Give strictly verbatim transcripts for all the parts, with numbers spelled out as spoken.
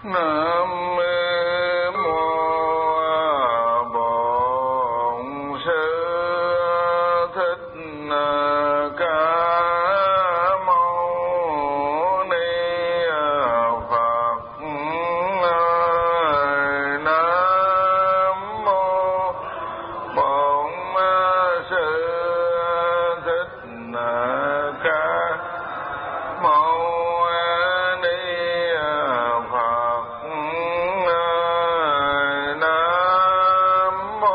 Nam mô Bổn Sư Thích Ca Mâu Ni Phật. Nam mô Bổn Sư Thích Ca Mâu Ni Phật. Nam mô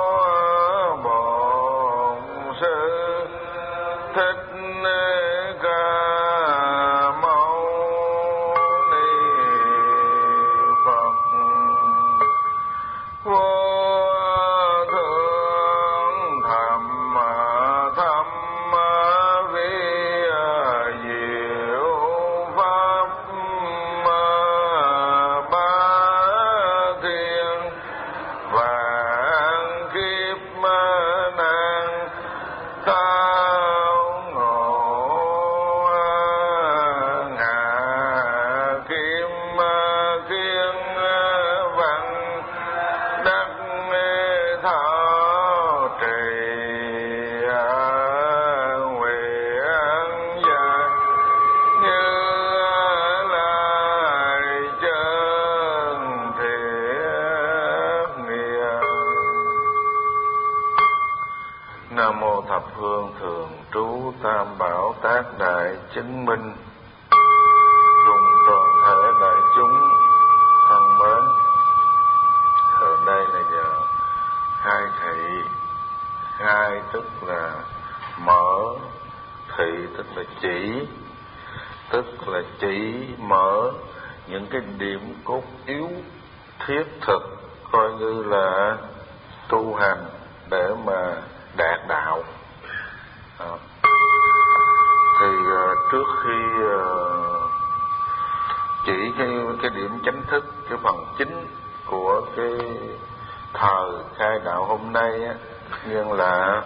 Bổn Sư Thích Ca Mâu Ni Phật. Vô thượng thầm thâm vi diệu pháp ba thiên vạn kiếp nan tao ngộ ngạ kim kiên văn đắc thọ trì nguyện dài như lai chân thiết nghĩa. Nam mô thập phương thường trú tam bảo tác đại chứng minh. Cùng toàn thể đại chúng thân mến, ở đây là giờ khai thị. Khai tức là mở, thị tức là chỉ, tức là chỉ mở những cái điểm cốt yếu thiết thực, coi như là tu hành để mà đạt đạo. À. Thì uh, trước khi uh, chỉ cái cái điểm chánh thức, cái phần chính của cái thời khai đạo hôm nay á, nhưng là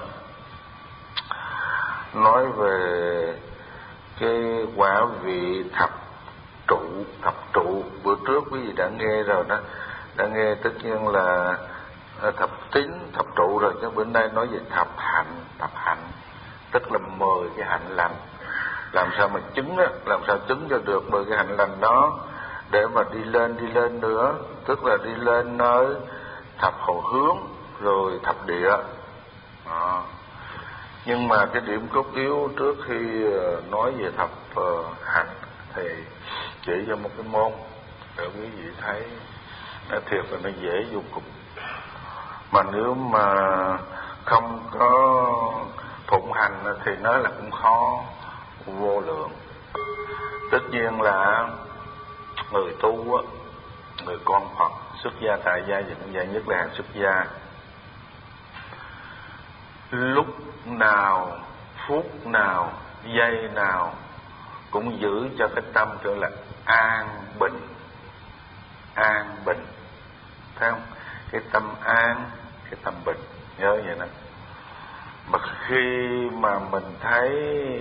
nói về cái quả vị thập trụ. Thập trụ bữa trước quý vị đã nghe rồi đó, đã nghe tất nhiên là thập tín, thập trụ rồi, chứ bữa nay nói về thập hạnh. Thập hạnh tức là mười cái hạnh lành. Làm sao mà chứng á, làm sao chứng cho được mười cái hạnh lành đó để mà đi lên đi lên nữa, tức là đi lên nơi thập hậu hướng rồi thập địa. À. Nhưng mà cái điểm cốt yếu trước khi nói về thập uh, hạnh thì chỉ cho một cái môn để quý vị thấy nó thiệt là nó dễ vô cùng. Mà nếu mà không có phụng hành thì nói là cũng khó vô lượng. Tất nhiên là người tu á, người con Phật xuất gia tại gia vẫn vậy, nhất là hàng xuất gia, lúc nào, phút nào, giây nào cũng giữ cho cái tâm gọi là an bình. An bình, thấy không? Cái tâm an, cái tâm bình, nhớ vậy đó. Mà khi mà mình thấy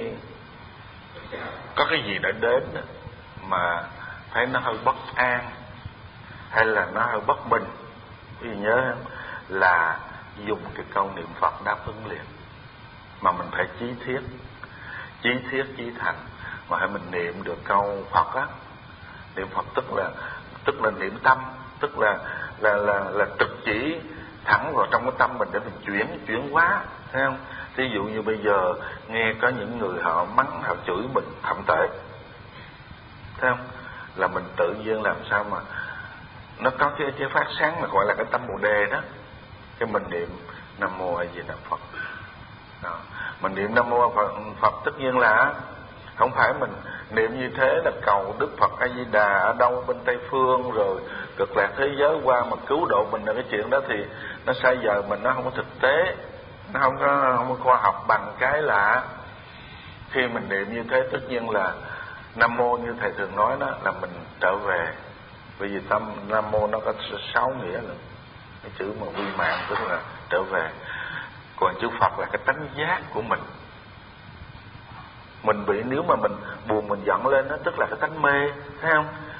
có cái gì đã đến đó, mà thấy nó hơi bất an hay là nó hơi bất bình, thì nhớ không? Là dùng cái câu niệm Phật đáp ứng liền. Mà mình phải chí thiết, chí thiết chí thành, mà hãy mình niệm được câu Phật á. Niệm Phật tức là tức là niệm tâm, tức là là là là trực chỉ thẳng vào trong cái tâm mình để mình chuyển chuyển hóa, thấy không? Ví dụ như bây giờ nghe có những người họ mắng, họ chửi mình thậm tệ, thấy không? Là mình tự nhiên làm sao mà nó có cái, cái phát sáng mà gọi là cái tâm Bồ Đề đó. Cái mình niệm Nam Mô A Di Đà Phật đó. Mình niệm Nam Mô Phật, Phật tất nhiên là không phải mình niệm như thế là cầu Đức Phật A Di Đà ở đâu bên Tây Phương rồi cực lạc thế giới qua mà cứu độ mình, là cái chuyện đó thì nó sai giờ mình, nó không có thực tế, nó không có không có khoa học bằng cái là khi mình niệm như thế tất nhiên là Nam Mô như thầy thường nói đó là mình trở về. Bởi vì tâm Nam Mô nó có sáu nghĩa là cái chữ mà vi mạng tức là trở về. Còn chữ Phật là cái tánh giác của mình. Mình bị, nếu mà mình buồn mình giận lên đó tức là cái tánh mê, thấy không?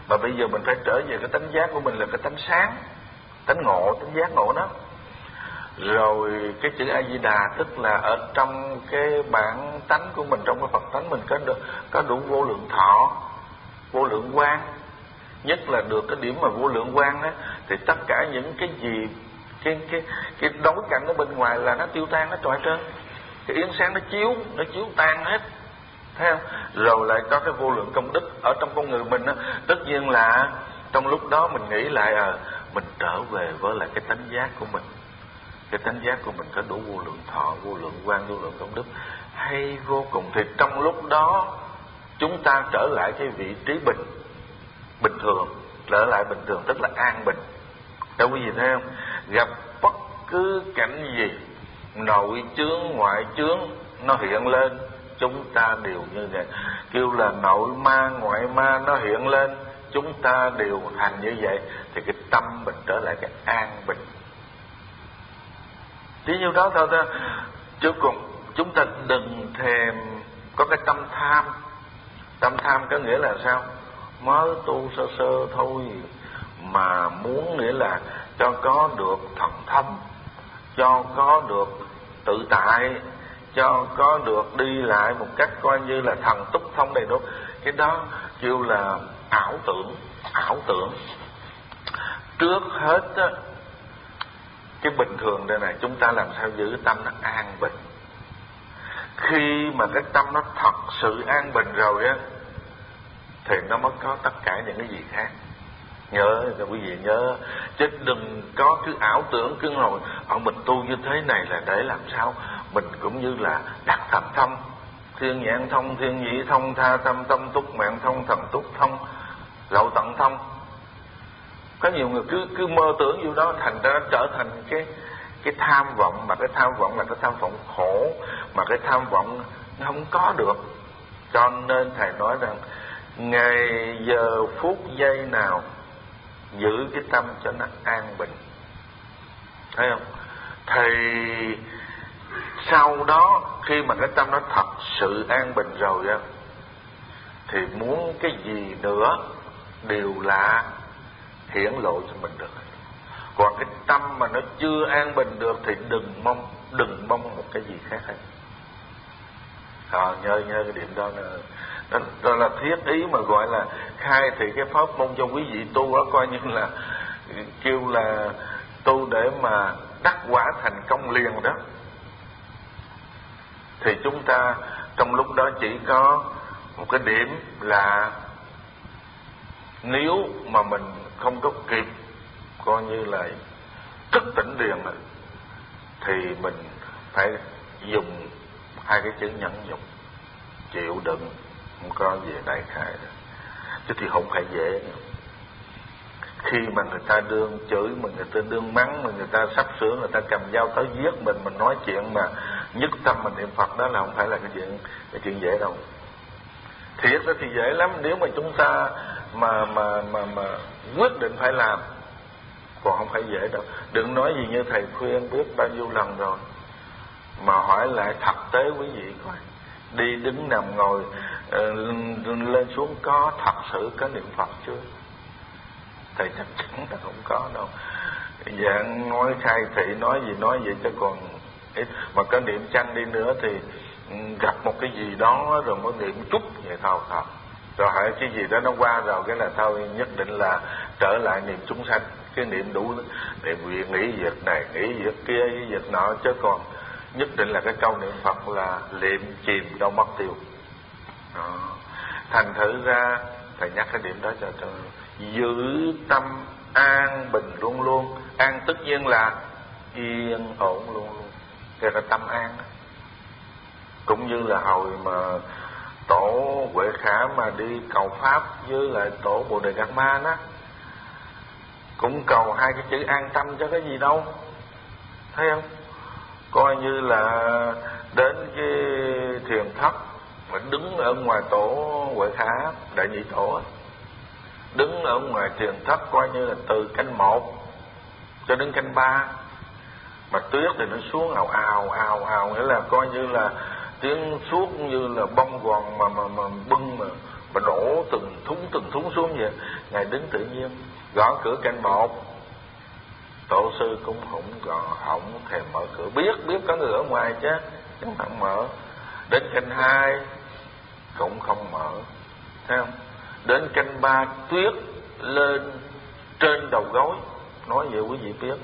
Mà bây giờ mình phải trở về cái tánh giác của mình là cái tánh sáng, tánh ngộ, tánh giác ngộ đó. Rồi cái chữ A Di Đà tức là ở trong cái bản tánh của mình, trong cái Phật tánh mình có được, có đủ vô lượng thọ, vô lượng quang. Nhất là được cái điểm mà vô lượng quang đó, thì tất cả những cái gì, cái cái cái đối cảnh ở bên ngoài là nó tiêu tan, nó trọi trơn. Cái yến sáng nó chiếu, nó chiếu tan hết, thấy không? Rồi lại có cái vô lượng công đức ở trong con người mình đó. Tất nhiên là trong lúc đó mình nghĩ lại à, mình trở về với lại cái tánh giác của mình. Cái tánh giác của mình có đủ vô lượng thọ, vô lượng quang, vô lượng công đức hay vô cùng. Thì trong lúc đó chúng ta trở lại cái vị trí bình, bình thường, trở lại bình thường tức là an bình. Đâu có gì thấy không? Gặp bất cứ cảnh gì, nội chướng, ngoại chướng nó hiện lên, chúng ta đều như vậy. Kêu là nội ma, ngoại ma nó hiện lên, chúng ta đều thành như vậy. Thì cái tâm mình trở lại cái an bình. Chỉ nhiêu đó thôi thôi. Chứ còn chúng ta đừng thèm có cái tâm tham. Tâm tham có nghĩa là sao? Mới tu sơ sơ thôi mà muốn nghĩa là cho có được thần thông, cho có được tự tại, cho có được đi lại một cách coi như là thần túc thông đầy đủ. Cái đó kêu là ảo tưởng. Ảo tưởng trước hết á, cái bình thường đây này, chúng ta làm sao giữ tâm nó an bình. Khi mà cái tâm nó thật sự an bình rồi á, thì nó mới có tất cả những cái gì khác. Nhớ, quý vị nhớ, chứ đừng có cứ ảo tưởng cứ rồi ở mình tu như thế này là để làm sao mình cũng như là đặt thần thông, thiên nhãn thông, thiên nhĩ thông, tha tâm tâm túc mạng thông, thần túc thông, lậu tận thông. Có nhiều người cứ cứ mơ tưởng vô đó, thành ra nó trở thành cái cái tham vọng. Mà cái tham vọng là cái tham vọng khổ, mà cái tham vọng nó không có được. Cho nên thầy nói rằng ngày giờ phút giây nào giữ cái tâm cho nó an bình, thấy không? Thì sau đó khi mà cái tâm nó thật sự an bình rồi á, thì muốn cái gì nữa đều là hiển lộ cho mình được. Còn cái tâm mà nó chưa an bình được thì đừng mong đừng mong một cái gì khác hết. À, nhớ nhớ cái điểm đó là đó, đó là thiết ý mà gọi là khai thị cái pháp môn cho quý vị tu đó, coi như là kêu là tu để mà đắc quả thành công liền đó. Thì chúng ta trong lúc đó chỉ có một cái điểm là nếu mà mình không có kịp coi như là thức tỉnh liền này, thì mình phải dùng hai cái chữ nhẫn nhục, chịu đựng, không có về đại khái đó. Chứ thì không phải dễ nữa. Khi mà người ta đương chửi mình, người ta đương mắng mình, người ta sắp sửa người ta cầm dao tới giết mình, mình nói chuyện mà nhất tâm mình niệm Phật, đó là không phải là cái chuyện cái chuyện dễ đâu. Thiệt ra thì dễ lắm nếu mà chúng ta mà mà mà mà quyết định phải làm, còn không phải dễ đâu. Đừng nói gì như thầy khuyên biết bao nhiêu lần rồi, mà hỏi lại thực tế quý vị coi, đi đứng nằm ngồi uh, lên xuống có thật sự có niệm Phật chưa? Thầy chắc chắn là không có đâu. Dạng nói khai thị nói gì nói vậy chứ còn ít. Mà có niệm chăng đi nữa thì gặp một cái gì đó rồi mới niệm chút vậy thôi thôi. Rồi hỏi cái gì đó nó qua rồi cái là thôi, nhất định là trở lại niệm chúng sanh. Cái niệm đủ, niệm việc nghĩ việc này, nghĩ việc kia, việc nọ, chứ còn nhất định là cái câu niệm Phật là liệm chìm đâu mất tiêu. Đó. Thành thử ra thầy nhắc cái điểm đó cho cho giữ tâm an bình luôn luôn. An tất nhiên là yên ổn luôn luôn, cái là tâm an đó. Cũng như là hồi mà tổ Huệ Khả mà đi cầu pháp với lại tổ Bồ Đề Đạt Ma đó, cũng cầu hai cái chữ an tâm cho cái gì đâu, thấy không? Coi như là đến cái thiền thất mà đứng ở ngoài tổ Huệ Khả Đại Nhị Tổ, đứng ở ngoài thiền thất coi như là từ canh một cho đến canh ba, mà tuyết thì nó xuống ào ào ào ào, nghĩa là coi như là tiếng suốt như là bông gòn mà mà mà bưng mà mà đổ từng thúng từng thúng xuống vậy. Ngài đứng tự nhiên. Gõ cửa canh một, tổ sư cũng không gõ, không thèm mở cửa, biết biết có người ở ngoài chứ không không mở. Đến canh hai cũng không mở, thấy không? Đến canh ba tuyết lên trên đầu gối. Nói vậy quý vị biết.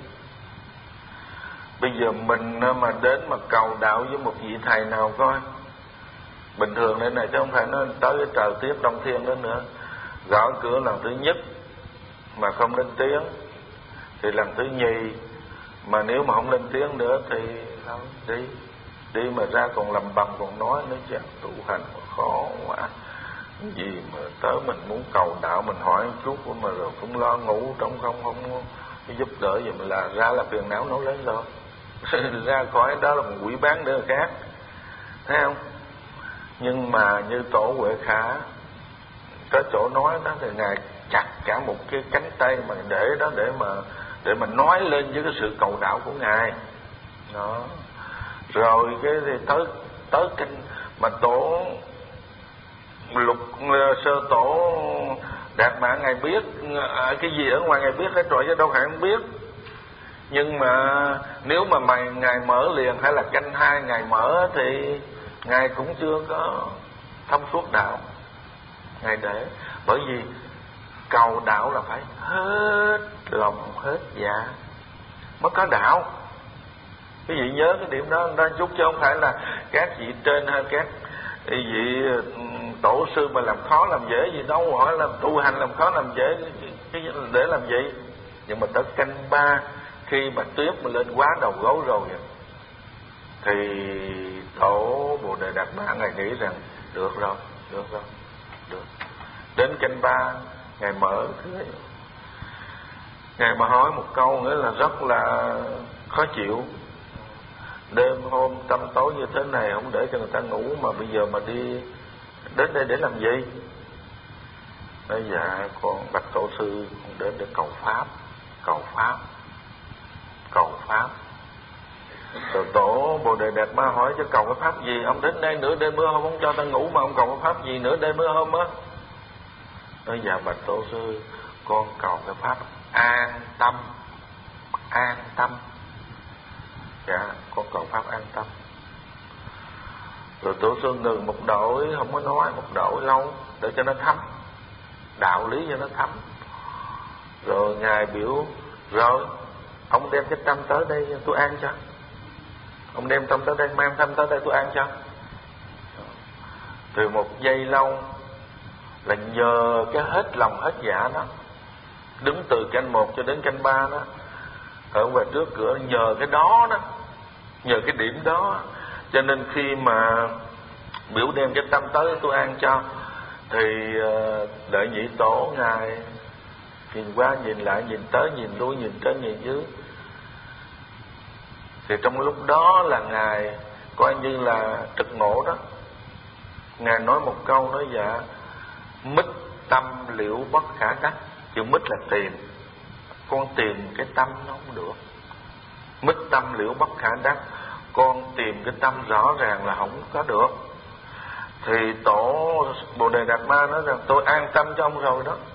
Bây giờ mình mà đến mà cầu đạo với một vị thầy nào coi, bình thường đây này chứ không phải nó tới cái trời tiết đông thiên đó nữa. Gõ cửa lần thứ nhất mà không lên tiếng thì lần thứ nhì, mà nếu mà không lên tiếng nữa thì không, đi đi mà ra còn lầm bầm còn nói nữa chứ. Tu hành khó quá, gì mà tới mình muốn cầu đạo mình hỏi một chút mà rồi cũng lo ngủ trong không không giúp đỡ gì mà là ra là phiền não nó lớn rồi. Ra khỏi đó là một quỷ bán nữa khác, thấy không? Nhưng mà như tổ Huệ Khả có chỗ nói đó thì ngài chặt cả một cái cánh tay mà để đó để mà để mà nói lên với cái sự cầu đạo của ngài đó. Rồi cái thì tới tới kinh mà tổ Lục Sơ Tổ Đạt Mạng ngài biết cái gì ở ngoài ngài biết hết rồi chứ đâu phải không biết. Nhưng mà nếu mà mày ngài mở liền hay là canh hai ngài mở thì ngài cũng chưa có thông suốt đạo. Ngài để bởi vì cầu đạo là phải hết lòng hết dạ mới có đạo. Quý vị nhớ cái điểm đó ra chút, chứ không phải là các vị trên hay các vị tổ sư mà làm khó làm dễ gì đâu. Hỏi làm tu hành làm khó làm dễ để làm gì. Nhưng mà tới canh ba khi mà tuyết mà lên quá đầu gối rồi thì tổ Bồ Đề Đạt Ma ngài nghĩ rằng được rồi, được rồi, được. Đến canh ba ngài mở, ngài mà hỏi một câu nữa là rất là khó chịu. Đêm hôm tăm tối như thế này không để cho người ta ngủ mà bây giờ mà đi đến đây để làm gì? Nói dạ con bạch tổ sư con đến để cầu pháp, cầu pháp, cầu pháp. Rồi tổ Bồ Đề Đạt Ma hỏi cho cầu cái pháp gì? Ông đến đây nửa đêm mưa hôm không cho ta ngủ mà ông cầu cái pháp gì nửa đêm mưa hôm á? Nói dạ bạch tổ sư con cầu cái pháp an tâm, an tâm. Dạ con cầu pháp an tâm. Rồi tổ sư ngừng một đội, không có nói một đội lâu để cho nó thấm đạo lý, cho nó thấm. Rồi ngài biểu rồi ông đem cái tâm tới đây tôi an cho, ông đem tâm tới đây, mang tâm tới đây tôi an cho. Từ một giây lâu là nhờ cái hết lòng hết dạ đó, đứng từ canh một cho đến canh ba đó, ở ngoài trước cửa, nhờ cái đó đó, nhờ cái điểm đó, cho nên khi mà biểu đem cái tâm tới tôi an cho thì đợi nhị tổ ngài nhìn qua nhìn lại, nhìn tới nhìn lui, nhìn trên nhìn dưới, thì trong lúc đó là ngài coi như là trực ngộ đó. Ngài nói một câu nói dạ mít tâm liễu bất khả đắc. Chữ mít là tìm, con tìm cái tâm nó không được. Mít tâm liễu bất khả đắc, con tìm cái tâm rõ ràng là không có được. Thì tổ Bồ Đề Đạt Ma nói rằng tôi an tâm cho ông rồi đó.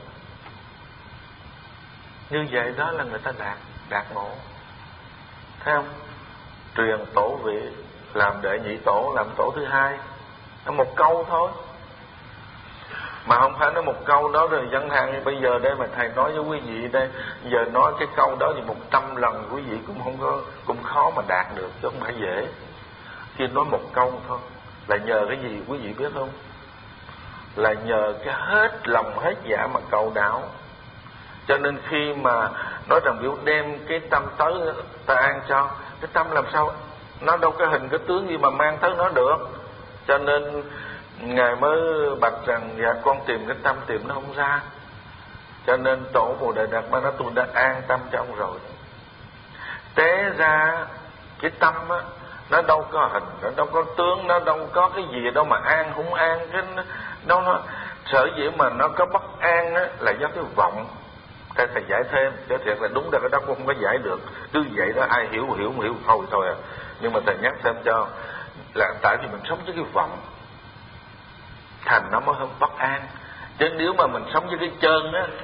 Như vậy đó là người ta đạt đạt ngộ, thấy không? Truyền tổ vị làm đệ nhị tổ, làm tổ thứ hai, nó một câu thôi. Mà không phải nói một câu đó rồi dân hàng bây giờ đây mà thầy nói với quý vị đây, giờ nói cái câu đó thì một trăm lần quý vị cũng không có, cũng khó mà đạt được, chứ không phải dễ. Khi nói một câu thôi là nhờ cái gì quý vị biết không? Là nhờ cái hết lòng hết dạ mà cầu đạo. Cho nên khi mà nói rằng biểu đem cái tâm tới ta an cho, cái tâm làm sao nó đâu có hình cái tướng gì mà mang tới nó được. Cho nên ngài mới bạch rằng dạ con tìm cái tâm tìm nó không ra. Cho nên tổ Bồ Đề Đạt Ma nói tôi đã an tâm cho ông rồi. Té ra cái tâm á, nó đâu có hình, nó đâu có tướng, nó đâu có cái gì đâu mà an không an. Cái đâu nó sở dĩ mà nó có bất an á, là do cái vọng. Thầy thầy giải thêm, chứ thiệt là đúng ra cái đó cũng không có giải được. Cứ vậy đó ai hiểu hiểu không hiểu thôi thôi à. Nhưng mà thầy nhắc thêm cho là tại vì mình sống với cái vọng, thành nó mới không bất an. Chứ nếu mà mình sống với cái chân á,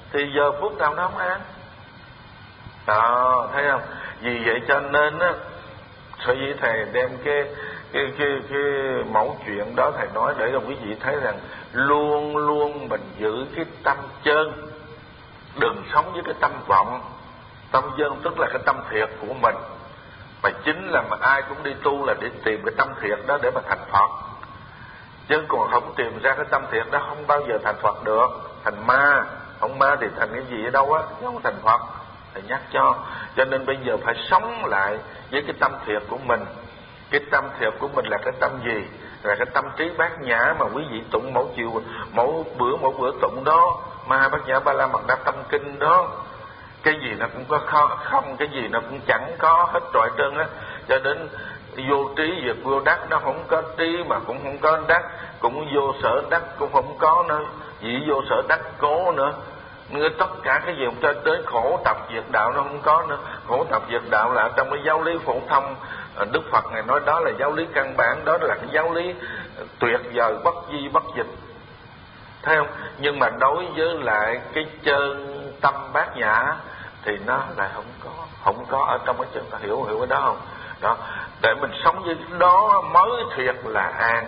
thì giờ phút nào nó không an. Đó, thấy không? Vì vậy cho nên á, sở dĩ thầy đem cái cái cái cái mẫu chuyện đó thầy nói để cho quý vị thấy rằng luôn luôn mình giữ cái tâm chân, đừng sống với cái tâm vọng. Tâm chân tức là cái tâm thiệt của mình, mà chính là mà ai cũng đi tu là để tìm cái tâm thiệt đó để mà thành Phật, chứ còn không tìm ra cái tâm thiệt đó không bao giờ thành Phật được, thành ma. Không ma thì thành cái gì ở đâu á, không thành Phật. Thầy nhắc cho. Cho nên bây giờ phải sống lại với cái tâm thiệt của mình. Cái tâm thiệt của mình là cái tâm gì? Là cái tâm trí bát nhã mà quý vị tụng mỗi chiều, mỗi bữa mỗi bữa tụng đó, Ma Bát Nhã Ba La Mật Đa Tâm Kinh đó. Cái gì nó cũng có không, không cái gì nó cũng chẳng có hết trọi trơn á. Cho đến vô trí vượt vô đắc, nó không có trí mà cũng không có đắc, cũng vô sở đắc cũng không có nữa, chỉ vô sở đắc cố nữa. Nên tất cả cái gì cũng cho tới khổ tập diệt đạo nó không có nữa. Khổ tập diệt đạo là trong cái giáo lý phổ thông, Đức Phật Ngài nói đó là giáo lý căn bản, đó là cái giáo lý tuyệt vời bất di bất dịch. Thấy không? Nhưng mà đối với lại cái chân tâm bát nhã thì nó lại không có, không có ở trong cái chân. Ta hiểu hiểu cái đó không? Đó, để mình sống với đó mới thiệt là an.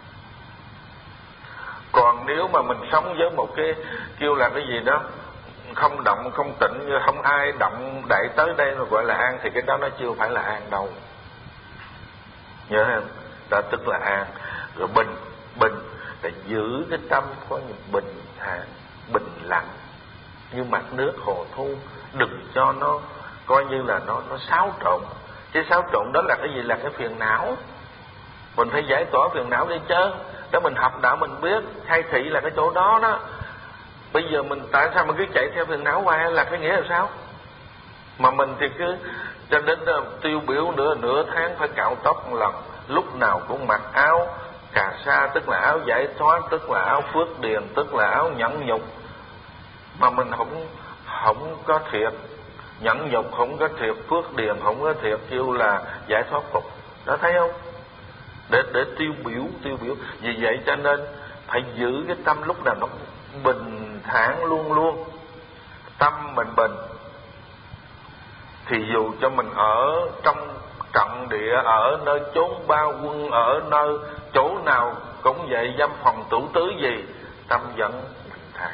Còn nếu mà mình sống với một cái kêu là cái gì đó không động không tịnh, không ai động đậy tới đây mà gọi là an, thì cái đó nó chưa phải là an đâu. Nhớ không? Đó tức là an. Rồi bình bình là giữ cái tâm có những bình thản, bình lặng như mặt nước hồ thu, đừng cho nó coi như là nó nó xáo trộn. Cái xáo trộn đó là cái gì? Là cái phiền não. Mình phải giải tỏa phiền não đi chứ. Để mình học đạo mình biết khai thị là cái chỗ đó đó. Bây giờ mình tại sao mình cứ chạy theo phiền não hoài, là cái nghĩa là sao? Mà mình thì cứ cho đến tiêu biểu nửa nửa tháng phải cạo tóc một lần, lúc nào cũng mặc áo cà sa, tức là áo giải thoát, tức là áo phước điền, tức là áo nhẫn nhục. Mà mình không không có thiệt nhẫn nhục, không có thiệt phước điền, không có thiệt kêu là giải thoát phục. Đó thấy không? Để để tiêu biểu tiêu biểu. Vì vậy cho nên phải giữ cái tâm lúc nào nó bình thản luôn luôn. Tâm mình bình thì dù cho mình ở trong trận địa, ở nơi chốn ba quân, ở nơi chỗ nào cũng vậy, dâm phòng tủ tứ gì, tâm vẫn bình thản.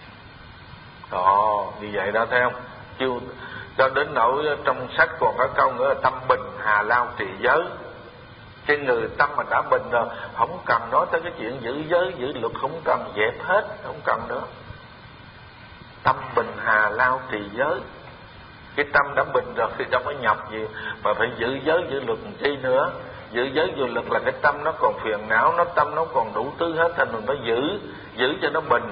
Đó, như vậy đó thấy không? Chưa cho đến nỗi trong sách còn có câu nữa là tâm bình hà lao trì giới. Cái người tâm mà đã bình rồi, không cần nói tới cái chuyện giữ giới giữ luật, không cần, dẹp hết, không cần nữa. Tâm bình hà lao trì giới. Cái tâm đã bình rồi thì đâu có nhập gì mà phải giữ giới giữ luật làm chi nữa. Giữ giới giữ luật là cái tâm nó còn phiền não, nó tâm nó còn đủ thứ hết, thành mình phải giữ giữ cho nó bình.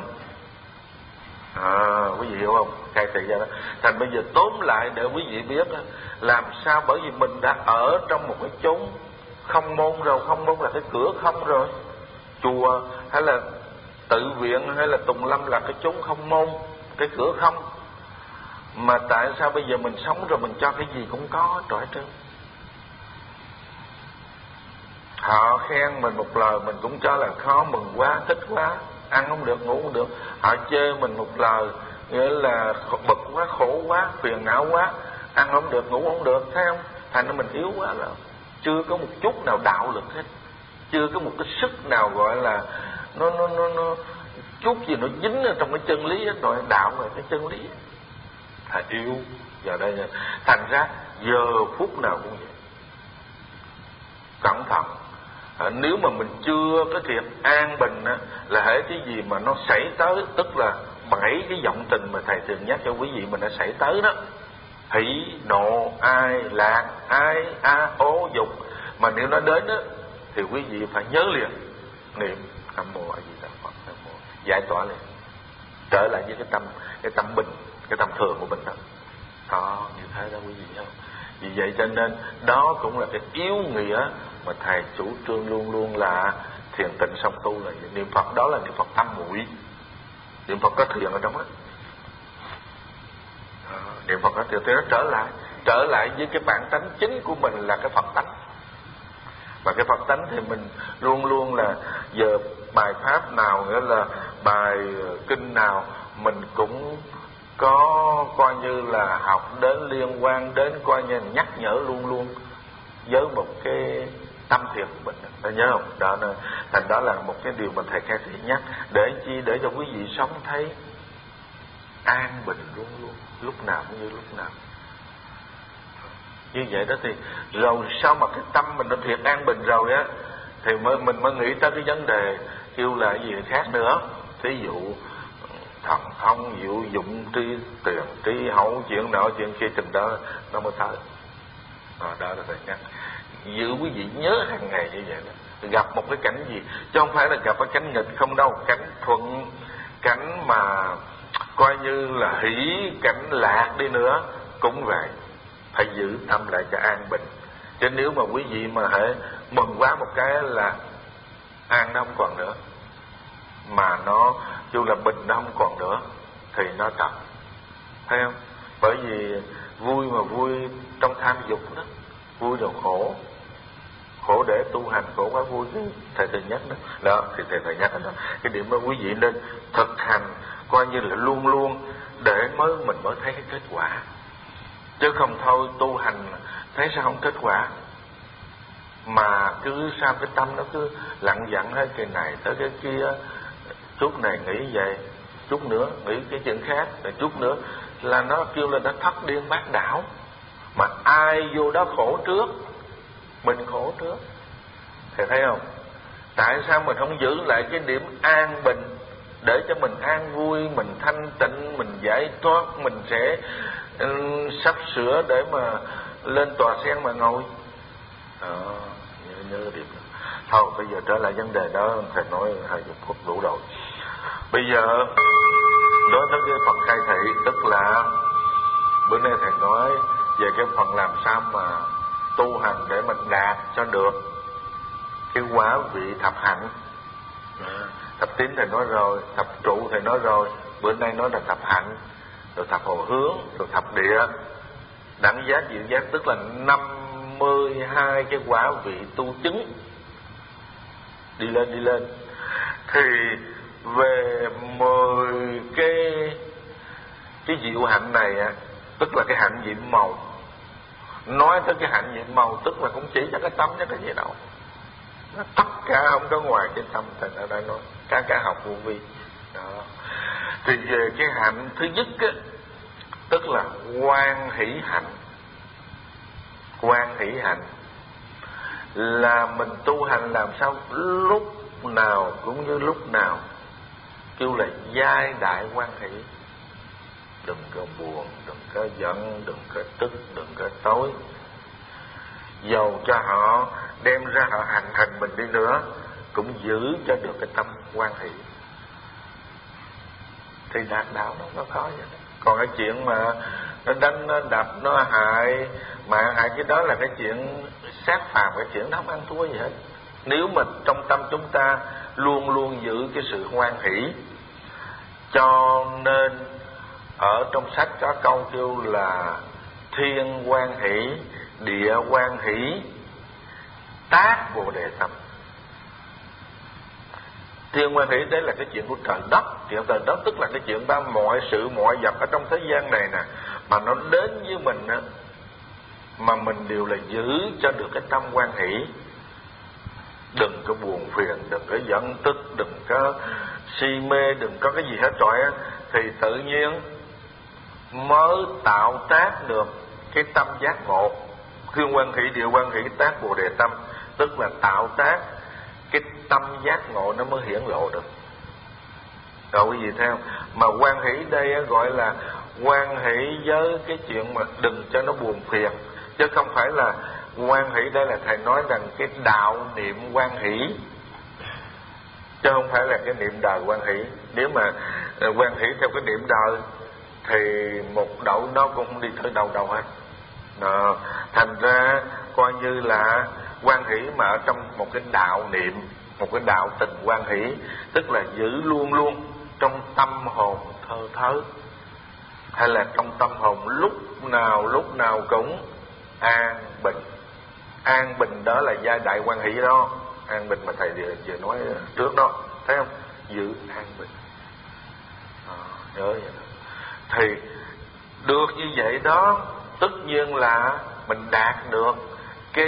À, quý vị hiểu không? Khai thị ra đó. Thành bây giờ tóm lại để quý vị biết làm sao, bởi vì mình đã ở trong một cái chốn không môn rồi. Không môn là cái cửa không rồi. Chùa hay là tự viện hay là tùng lâm là cái chốn không môn, cái cửa không. Mà tại sao bây giờ mình sống rồi mình cho cái gì cũng có trọi trơn. Họ khen mình một lời mình cũng cho là khó, mừng quá, thích quá, ăn không được, ngủ không được. Họ chê mình một lời nghĩa là bực quá, khổ quá, phiền não quá, ăn không được, ngủ không được, thấy không? Thành ra mình yếu quá rồi, chưa có một chút nào đạo lực hết, chưa có một cái sức nào gọi là nó nó nó nó chút gì nó dính ở trong cái chân lý hết rồi. Đạo là cái chân lý, thà yếu. Giờ đây thành ra giờ phút nào cũng vậy, cẩn thận. À, nếu mà mình chưa có thiệt an bình á, là hễ cái gì mà nó xảy tới, tức là bảy cái vọng tình mà thầy thường nhắc cho quý vị mình đã xảy tới đó: hỷ, nộ, ai, lạc, ai, a, ố, dục. Mà nếu nó đến đó thì quý vị phải nhớ liền, niệm Nam Mô A Di Đà Phật, Nam Mô, giải tỏa liền, trở lại với cái tâm cái tâm bình, cái tâm thường của mình đó. Đó, như thế đó quý vị nhớ. Vì vậy cho nên đó cũng là cái yếu nghĩa mà thầy chủ trương luôn luôn là thiền tịnh song tu, là niệm Phật. Đó là niệm Phật tâm muội, niệm Phật có thiền ở trong đó. À, niệm Phật có thiền thì nó trở lại trở lại với cái bản tánh chính của mình là cái Phật tánh. Và cái Phật tánh thì mình luôn luôn là giờ bài pháp nào, nghĩa là bài kinh nào mình cũng có coi như là học đến liên quan đến coi như nhắc nhở luôn luôn với một cái tâm thiện của mình. Ta nhớ không? Đó là, thành đó là một cái điều mà thầy khai thị nhắc để chi, để cho quý vị sống thấy an bình luôn luôn, lúc nào cũng như lúc nào. Như vậy đó thì rồi sau mà cái tâm mình nó thiệt an bình rồi á, thì mới mình mới nghĩ tới cái vấn đề kêu là gì khác nữa. Thí dụ thần thông diệu dụng tri tiền tri hậu chuyện nọ chuyện kia, chừng đó nó mới tới. À, đó là thầy nhắc giữ quý vị nhớ hàng ngày như vậy đó. Gặp một cái cảnh gì chứ không phải là gặp cái cảnh nghịch không đâu, cảnh thuận, cảnh mà coi như là hỷ, cảnh lạc đi nữa cũng vậy, phải giữ tâm lại cho an bình. Chứ nếu mà quý vị mà hãy mừng quá một cái là an nó không còn nữa, mà nó dù là bình nó không còn nữa thì nó trật, thấy không? Bởi vì vui mà vui trong tham dục đó, vui rồi khổ, khổ để tu hành, khổ quá vui. Thầy thầy nhắc đó, đó thì thầy thầy nhắc đó. Cái điểm đó quý vị nên thực hành coi như là luôn luôn để mới mình mới thấy cái kết quả, chứ không thôi tu hành thấy sao không kết quả mà cứ sao cái tâm nó cứ lặng dặn hết cái này tới cái kia, chút này nghĩ vậy, chút nữa nghĩ cái chuyện khác, rồi chút nữa là nó kêu là nó thất điên bát đảo. Mà ai vô đó khổ trước, mình khổ trước. Thầy thấy không? Tại sao mình không giữ lại cái điểm an bình để cho mình an vui, mình thanh tịnh, mình giải thoát, mình sẽ um, sắp sửa để mà lên tòa sen mà ngồi. Đó, nhớ, nhớ điểm đó. Thôi bây giờ trở lại vấn đề đó, thầy nói hai chục phút đủ rồi. Bây giờ đối với cái phần khai thị, tức là bữa nay thầy nói về cái phần làm sao mà tu hành để mình đạt cho được cái quả vị thập hạnh. Thập tín thầy nói rồi, thập trụ thầy nói rồi, bữa nay nói là thập hạnh, rồi thập hồi hướng, rồi thập địa, đẳng giác diệu giác, tức là năm mươi hai cái quả vị tu chứng đi lên đi lên. Thì về mười cái cái diệu hạnh này á, tức là cái hạnh nhiệm màu. Nói tới cái hạnh nhiệm màu tức là cũng chỉ cho cái tâm chứ cái gì đâu, nó tất cả không có ngoài cái tâm. Thầy đã đã nói cả cả học vô vi đó. Thì về cái hạnh thứ nhất á, tức là quan hỷ hạnh. Quan hỷ hạnh là mình tu hành làm sao lúc nào cũng như lúc nào kêu là giai đại quan hỷ. Đừng có buồn, đừng có giận, đừng có tức, đừng có tối. Dầu cho họ đem ra họ hành hành mình đi nữa, cũng giữ cho được cái tâm quan hỷ. Thì đạt đạo nó, nó có vậy đó. Còn cái chuyện mà nó đánh, nó đập, nó hại, mà hại cái đó là cái chuyện sát phàm, cái chuyện đó không ăn thua gì hết. Nếu mà trong tâm chúng ta luôn luôn giữ cái sự hoan hỷ. Cho nên ở trong sách có câu kêu là thiên hoan hỷ, địa hoan hỷ, tác bồ đề tâm. Thiên hoan hỷ đấy là cái chuyện của trời đất. Chuyện trời đất tức là cái chuyện ba mọi sự mọi vật ở trong thế gian này nè, mà nó đến với mình á, mà mình đều là giữ cho được cái tâm hoan hỷ. Đừng có buồn phiền, đừng có giận tức, đừng có si mê, đừng có cái gì hết trọi á, thì tự nhiên mới tạo tác được cái tâm giác ngộ. Thiên hoan hỷ, địa hoan hỷ, tác bồ đề tâm, tức là tạo tác cái tâm giác ngộ nó mới hiển lộ được. Rồi cái gì theo mà hoan hỷ đây á, gọi là hoan hỷ với cái chuyện mà đừng cho nó buồn phiền, chứ không phải là hoan hỷ đây là thầy nói rằng cái đạo niệm hoan hỷ, chứ không phải là cái niệm đời hoan hỷ. Nếu mà hoan hỷ theo cái niệm đời thì một đậu nó cũng không đi tới đâu đâu hết. Đó. Thành ra coi như là hoan hỷ mà ở trong một cái đạo niệm, một cái đạo tình hoan hỷ, tức là giữ luôn luôn trong tâm hồn thơ thớ, hay là trong tâm hồn lúc nào lúc nào cũng an bình. An bình đó là giai đại hoan hỷ đó. An bình mà thầy vừa, vừa nói trước đó, thấy không? Giữ an bình. À, nhớ vậy đó. Thì được như vậy đó, tất nhiên là mình đạt được cái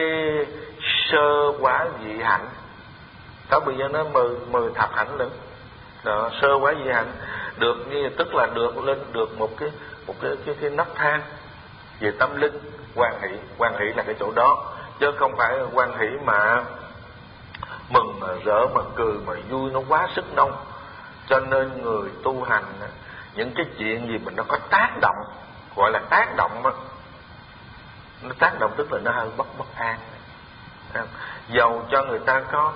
sơ quả vị hạnh. Đó, bây giờ nó mười mười thập hạnh nữa. Đó, sơ quả vị hạnh được như tức là được lên được một cái một cái cái, cái nấc thang về tâm linh. Hoan hỷ, hoan hỷ là cái chỗ đó, chứ không phải hoan hỷ mà mừng mà rỡ mà cười mà vui nó quá sức đâu. Cho nên người tu hành, những cái chuyện gì mình nó có tác động, gọi là tác động đó. Nó tác động tức là nó hơi bất bất an. Dầu cho người ta có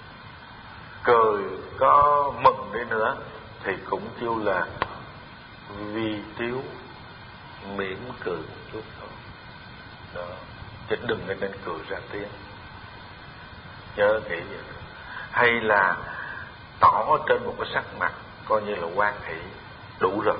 cười, có mừng đi nữa thì cũng kêu là vi tiếu, mỉm cười một chút thôi. Đó, chứ đừng nên cười ra tiếng. Nhớ kỹ vậy. Hay là tỏ trên một cái sắc mặt coi như là hoan hỷ, đủ rồi,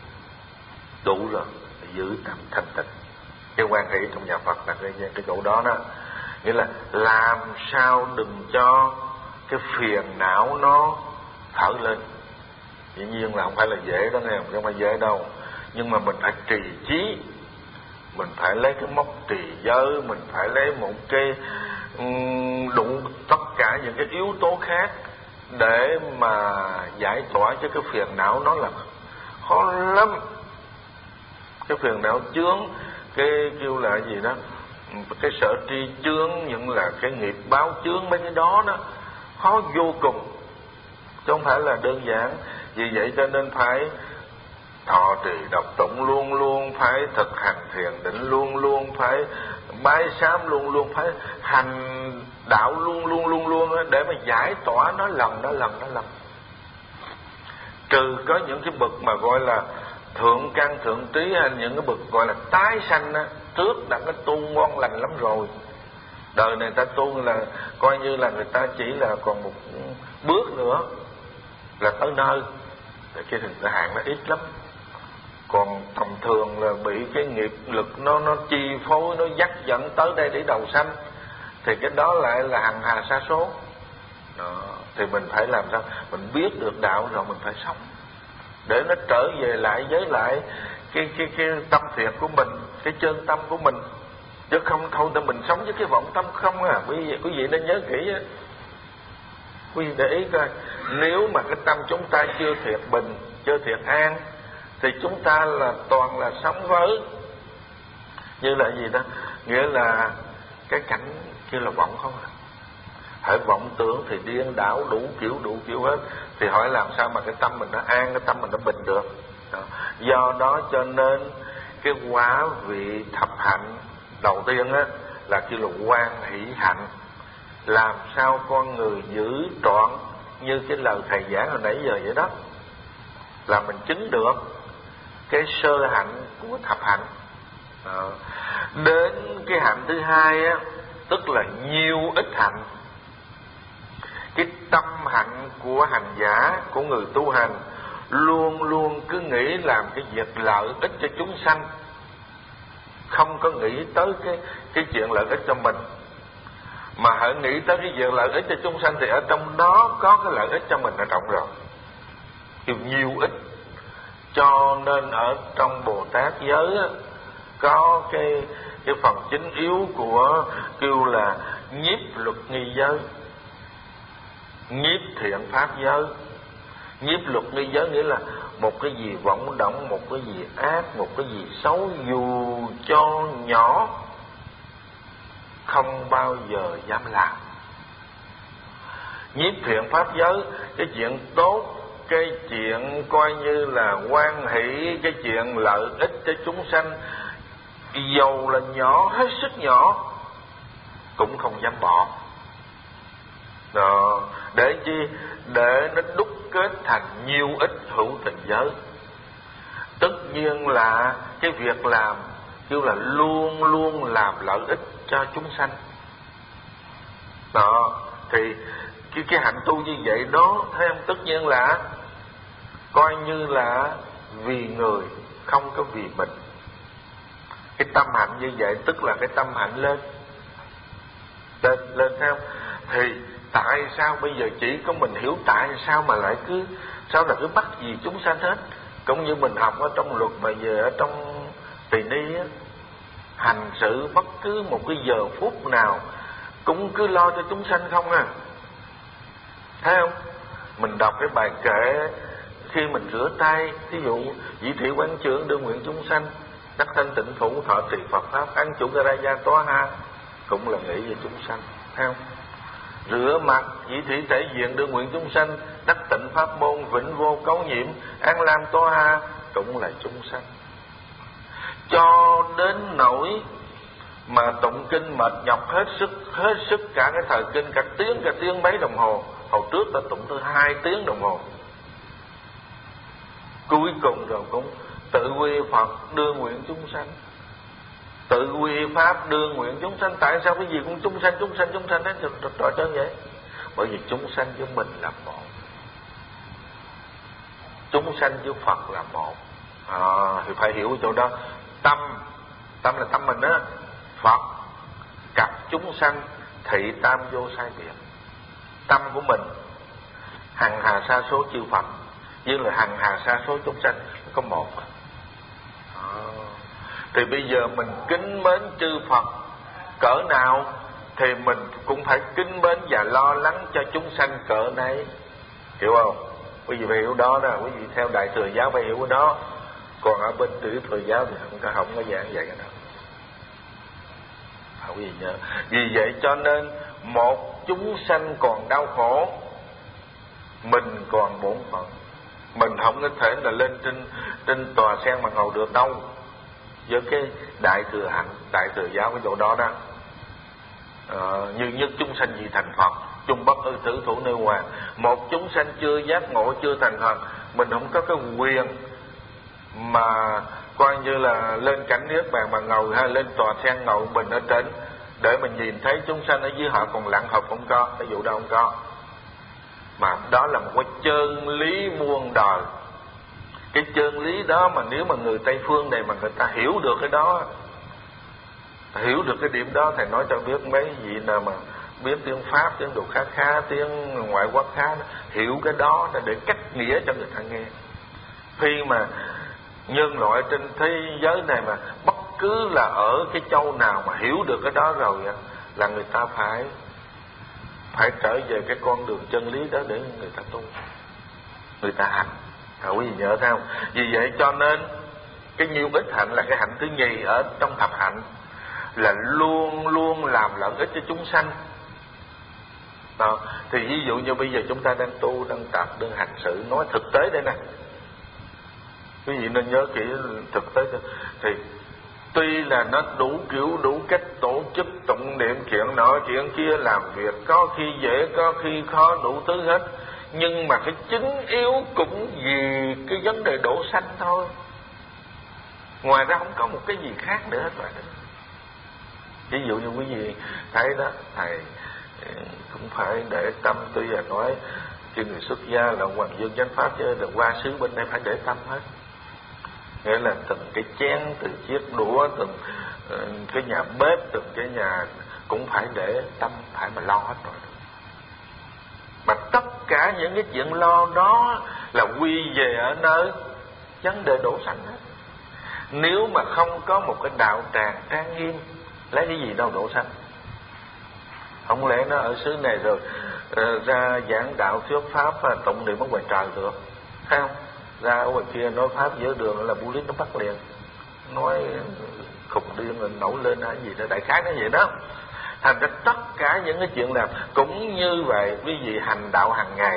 đủ rồi, giữ tâm thanh tịnh. Cái hoan hỷ trong nhà Phật là cái cái chỗ đó đó, nghĩa là làm sao đừng cho cái phiền não nó thở lên. Dĩ nhiên là không phải là dễ đó nghe, không phải dễ đâu, nhưng mà mình phải trì trí, mình phải lấy cái mốc trì giới, mình phải lấy một cái um, đủ tất cả những cái yếu tố khác để mà giải tỏa cho cái phiền não. Nó là khó lắm. Cái phiền não chướng, cái kêu là gì đó, cái sở tri chướng, những là cái nghiệp báo chướng, mấy cái đó đó khó vô cùng, chứ không phải là đơn giản. Vì vậy cho nên phải thọ trì đọc tụng luôn luôn, phải thực hành thiền định luôn luôn, phải bái sám luôn luôn, phải hành đạo luôn luôn luôn luôn để mà giải tỏa nó lần nó lần nó lần. Trừ có những cái bậc mà gọi là thượng căn thượng trí, hay những cái bậc gọi là tái sanh á, trước đã cái tu ngon lành lắm rồi, đời này ta tu là coi như là người ta chỉ là còn một bước nữa là tới nơi. Để cái hình hạn nó ít lắm. Còn thông thường là bị cái nghiệp lực nó nó chi phối, nó dắt dẫn tới đây để đầu sanh, thì cái đó lại là hằng hà sa số. Đó, thì mình phải làm sao mình biết được đạo rồi mình phải sống để nó trở về lại với lại cái cái cái tâm thiện của mình, cái chân tâm của mình, chứ không thôi thì mình sống với cái vọng tâm không à. Quý vị, quý vị nên nhớ kỹ á, quý vị để ý coi, nếu mà cái tâm chúng ta chưa thiệt bình, chưa thiệt an, thì chúng ta là toàn là sống với như là gì đó, nghĩa là cái cảnh kia là vọng không à. Hãy vọng tưởng thì điên đảo đủ kiểu đủ kiểu hết, thì hỏi làm sao mà cái tâm mình nó an, cái tâm mình nó bình được. Đó. Do đó cho nên cái quả vị thập hạnh đầu tiên á là kêu là hoan hỷ hạnh. Làm sao con người giữ trọn như cái lời thầy giảng hồi nãy giờ vậy đó, là mình chứng được cái sơ hạnh của thập hạnh. Đó. Đến cái hạnh thứ hai á, tức là nhiều ít hạnh. Cái tâm hạnh của hành giả, của người tu hành, luôn luôn cứ nghĩ làm cái việc lợi ích cho chúng sanh, không có nghĩ tới cái cái chuyện lợi ích cho mình. Mà hãy nghĩ tới cái việc lợi ích cho chúng sanh thì ở trong đó có cái lợi ích cho mình là trọng rồi, nhiều nhiều ít. Cho nên ở trong Bồ Tát giới á, có cái cái phần chính yếu của kêu là nhiếp luật nghi giới, nhiếp thiện pháp giới. Nhiếp luật nghi giới nghĩa là một cái gì vọng động, một cái gì ác, một cái gì xấu, dù cho nhỏ không bao giờ dám làm. Nhiếp thiện pháp giới, cái chuyện tốt, cái chuyện coi như là hoan hỷ, cái chuyện lợi ích cho chúng sanh, dầu là nhỏ, hết sức nhỏ, cũng không dám bỏ. Đó. Để chi? Để nó đúc kết thành nhiều ít hữu tình giới. Tất nhiên là cái việc làm kêu là luôn luôn làm lợi ích cho chúng sanh. Đó. Thì cái, cái hạnh tu như vậy đó, thấy không? Tất nhiên là coi như là vì người, không có vì mình. Cái tâm hạnh như vậy tức là cái tâm hạnh lên lên lên theo. Thì tại sao bây giờ chỉ có mình hiểu tại sao mà lại cứ sao là cứ bắt gì chúng sanh hết? Cũng như mình học ở trong luật mà về ở trong tỳ ni á, hành sự bất cứ một cái giờ phút nào cũng cứ lo cho chúng sanh không à. Thấy không? Mình đọc cái bài kệ khi mình rửa tay, thí dụ vị thị quán trưởng đưa nguyện chúng sanh đắc thanh tịnh thủ thọ trì Phật pháp ăn chủ ra gia toa ha, cũng là nghĩ về chúng sanh. Thấy không? Rửa mặt vị thị thể diện đưa nguyện chúng sanh đắc tịnh pháp môn vĩnh vô cấu nhiễm an lam toa ha, cũng là chúng sanh. Cho đến nỗi mà tụng kinh mệt nhọc hết sức, hết sức cả cái thời kinh, cả tiếng cả tiếng mấy đồng hồ. Hồi trước ta tụng tới hai tiếng đồng hồ. Cuối cùng rồi cũng tự quy Phật đưa nguyện chúng sanh, tự quy pháp đưa nguyện chúng sanh. Tại sao cái gì cũng chúng sanh chúng sanh chúng sanh hết trò trơn vậy? Bởi vì chúng sanh với mình là một, chúng sanh với Phật là một. À, thì phải hiểu chỗ đó. Tâm, tâm là tâm mình đó. Phật cặp chúng sanh thị tam vô sai biệt. Tâm của mình hằng hà sa số chư Phật với là hằng hà sa số chúng sanh có một. À, thì bây giờ mình kính mến chư Phật cỡ nào thì mình cũng phải kính mến và lo lắng cho chúng sanh cỡ này. Hiểu không? Quý vị phải hiểu đó đó. Quý vị theo Đại Thừa giáo phải hiểu cái đó. Còn ở bên Tiểu Thừa giáo thì không có, không có giảng dạy cái đó. Không gì nhớ. Vì vậy cho nên một chúng sanh còn đau khổ, mình còn bổn phận. Mình không có thể là lên trên trên tòa sen mà ngồi được đâu. Với cái Đại Thừa hạnh, Đại Thừa giáo cái chỗ đó đó. Ờ, như nhất chúng sanh vì thành Phật, chung bất ư tử thủ nơi hoàng. Một chúng sanh chưa giác ngộ, chưa thành Phật, mình không có cái quyền mà coi như là lên cảnh niết bàn mà ngồi, hay lên tòa sen ngồi mình ở trên để mình nhìn thấy chúng sanh ở dưới họ còn lặng học, không có. Cái vụ đó không có. Mà đó là một cái chân lý muôn đời. Cái chân lý đó mà nếu mà người Tây phương này mà người ta hiểu được cái đó, hiểu được cái điểm đó, thầy nói cho biết mấy vị nào mà biết tiếng Pháp, tiếng đồ khá khá, tiếng ngoại quốc khá, hiểu cái đó để cách nghĩa cho người ta nghe. Khi mà nhân loại trên thế giới này mà bất cứ là ở cái châu nào mà hiểu được cái đó rồi là người ta phải phải trở về cái con đường chân lý đó để người ta tu, người ta hành. À, quý vị nhớ thấy không? Vì vậy cho nên cái nhiêu ích hạnh là cái hạnh thứ nhì ở trong thập hạnh, là luôn luôn làm lợi ích cho chúng sanh. Đó. Thì ví dụ như bây giờ chúng ta đang tu, đang tập, đang hành sự, nói thực tế đây nè. Quý vị nên nhớ kỹ thực tế đó. Thì tuy là nó đủ kiểu, đủ cách tổ chức tụng niệm chuyện nọ chuyện kia, làm việc có khi dễ, có khi khó, đủ thứ hết, nhưng mà cái chính yếu cũng vì cái vấn đề đổ sanh thôi. Ngoài ra không có một cái gì khác nữa hết rồi. Ví dụ như quý vị thấy đó, thầy cũng phải để tâm. Tuy là nói khi người xuất gia là Hoàng Dương Chánh Pháp, chứ được qua xứ bên đây phải để tâm hết. Nghĩa là từng cái chén, từng chiếc đũa, từng uh, cái nhà bếp, từng cái nhà cũng phải để tâm, phải mà lo hết rồi. Mà tất cả những cái chuyện lo đó là quy về ở nơi vấn đề đổ sanh hết. Nếu mà không có một cái đạo tràng trang nghiêm, lấy cái gì đâu đổ sanh? Không lẽ nó ở xứ này rồi uh, ra giảng đạo thuyết pháp và tụng niệm ở ngoài trời được, thấy không? Ra ở ngoài kia nói pháp giữa đường là bu lít nó bắt liền, nói khùng điên rồi nổi lên hay gì đó, đại khái nó vậy đó. Thành ra tất cả những cái chuyện làm cũng như vậy. Quý vị hành đạo hàng ngày,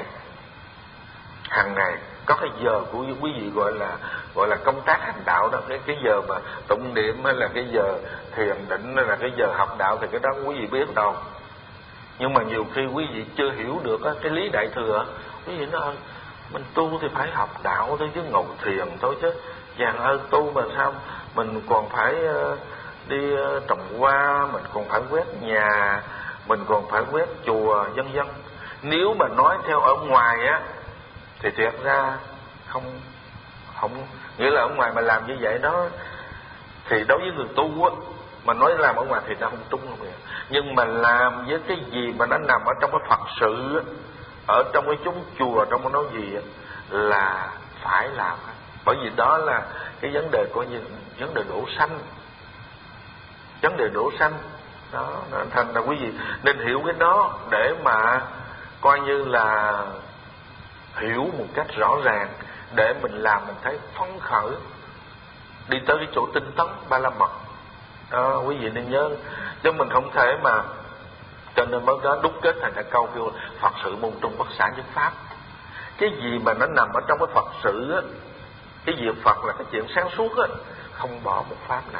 hàng ngày có cái giờ của quý vị gọi là gọi là công tác hành đạo đó. Cái cái giờ mà tụng niệm hay là cái giờ thiền định hay là cái giờ học đạo thì cái đó quý vị biết đâu. Nhưng mà nhiều khi quý vị chưa hiểu được á, cái lý Đại Thừa, quý vị nói mình tu thì phải học đạo thôi chứ, ngồi thiền thôi chứ. Chàng ơi, tu mà sao mình còn phải uh, đi uh, trồng hoa, mình còn phải quét nhà, mình còn phải quét chùa, vân vân. Nếu mà nói theo ở ngoài á thì thiệt ra không không nghĩa là ở ngoài mà làm như vậy đó thì đối với người tu á, mà nói làm ở ngoài thì nó không trúng đâu. Nhưng mà làm với cái gì mà nó nằm ở trong cái Phật sự á, ở trong cái chúng chùa, trong cái nói gì á, là phải làm. Bởi vì đó là cái vấn đề coi như vấn đề đổ xanh, vấn đề đổ xanh đó. Thành là quý vị nên hiểu cái đó để mà coi như là hiểu một cách rõ ràng, để mình làm mình thấy phấn khởi, đi tới cái chỗ tinh tấn Ba La Mật đó. Quý vị nên nhớ, chứ mình không thể mà, cho nên mới đó đúc kết thành cái câu kêu Phật sự môn trung bất xả nhất pháp. Cái gì mà nó nằm ở trong cái Phật sự á, cái việc Phật là cái chuyện sáng suốt á, không bỏ một pháp nào,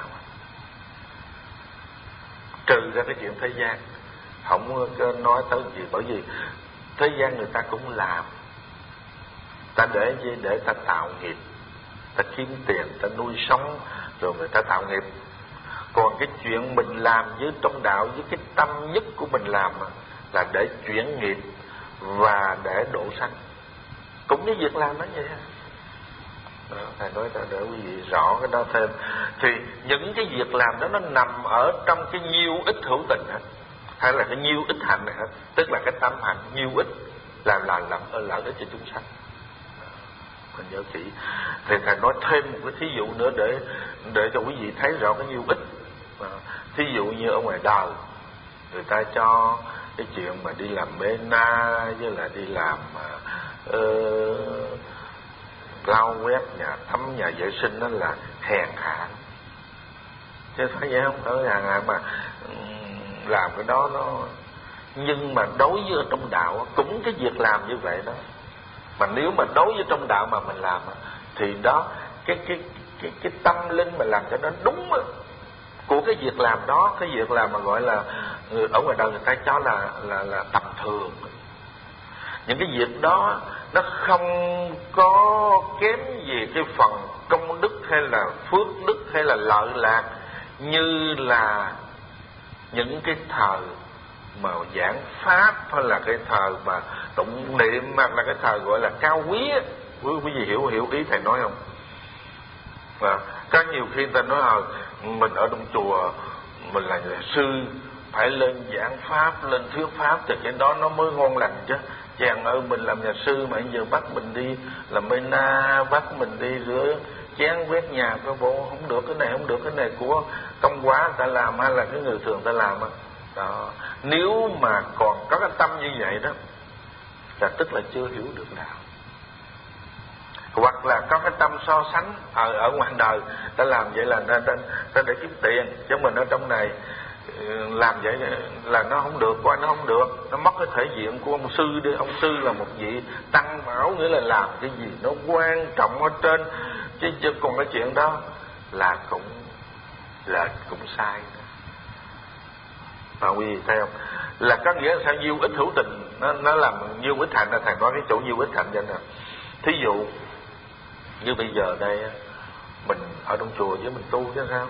trừ ra cái chuyện thế gian không nói tới gì. Bởi vì thế gian người ta cũng làm, ta để gì để ta tạo nghiệp, ta kiếm tiền, ta nuôi sống, rồi người ta tạo nghiệp. Còn cái chuyện mình làm với trong đạo, với cái tâm nhất của mình làm là để chuyển nghiệp và để độ sanh, cũng như việc làm đó vậy. Đó, thầy nói ta để quý vị rõ cái đó thêm. Thì những cái việc làm đó nó nằm ở trong cái nhiêu ích hữu tình hết, hay là cái nhiêu ích hạnh này hết, tức là cái tâm hạnh nhiêu ích là là làm lợi ích cho chúng sanh. Mình nhớ kỹ. Thì thầy nói thêm một cái thí dụ nữa để để cho quý vị thấy rõ cái nhiêu ích. Thí dụ như ở ngoài đời người ta cho cái chuyện mà đi làm bê na với là đi làm uh, lau quét nhà tắm, nhà vệ sinh, đó là hèn hạ, chứ phải vậy không? Ở hèn hạ mà làm cái đó nó, nhưng mà đối với trong đạo cũng cái việc làm như vậy đó. Mà nếu mà đối với trong đạo mà mình làm thì đó cái cái cái cái tâm linh mà làm cho nó đúng của cái việc làm đó, cái việc làm mà gọi là ở ngoài đời người ta cho là là là tầm thường. Những cái việc đó nó không có kém gì cái phần công đức hay là phước đức hay là lợi lạc như là những cái thời mà giảng pháp, hay là cái thời mà tụng niệm, hoặc là cái thời gọi là cao quý á. Quý, quý vị hiểu hiểu ý thầy nói không? Và có nhiều khi ta nói là mình ở trong chùa mình là nhà sư, phải lên giảng pháp, lên thuyết pháp thì cái đó nó mới ngon lành chứ. Chàng ơi, mình làm nhà sư mà giờ bắt mình đi làm bê na, bắt mình đi rửa chén quét nhà, cái bộ không được, cái này không được, cái này của công quá người ta làm hay là cái người thường ta làm đó. Nếu mà còn có cái tâm như vậy đó là tức là chưa hiểu được đạo, hoặc là có cái tâm so sánh ở ở ngoài đời ta làm vậy là ta, ta, ta để kiếm tiền, chứ mình ở trong này làm vậy là nó không được, coi nó không được, nó mất cái thể diện của ông sư đi. Ông sư là một vị tăng bảo, nghĩa là làm cái gì nó quan trọng ở trên, chứ, chứ còn cái chuyện đó là cũng là cũng sai. Và quý vị thấy không? Là có nghĩa là sao? Nhiêu ích hữu tình, nó nó làm nhiêu ích hạnh. Là thầy nói cái chỗ nhiêu ích hạnh vậy nè. Thí dụ như bây giờ đây mình ở trong chùa với mình tu chứ sao?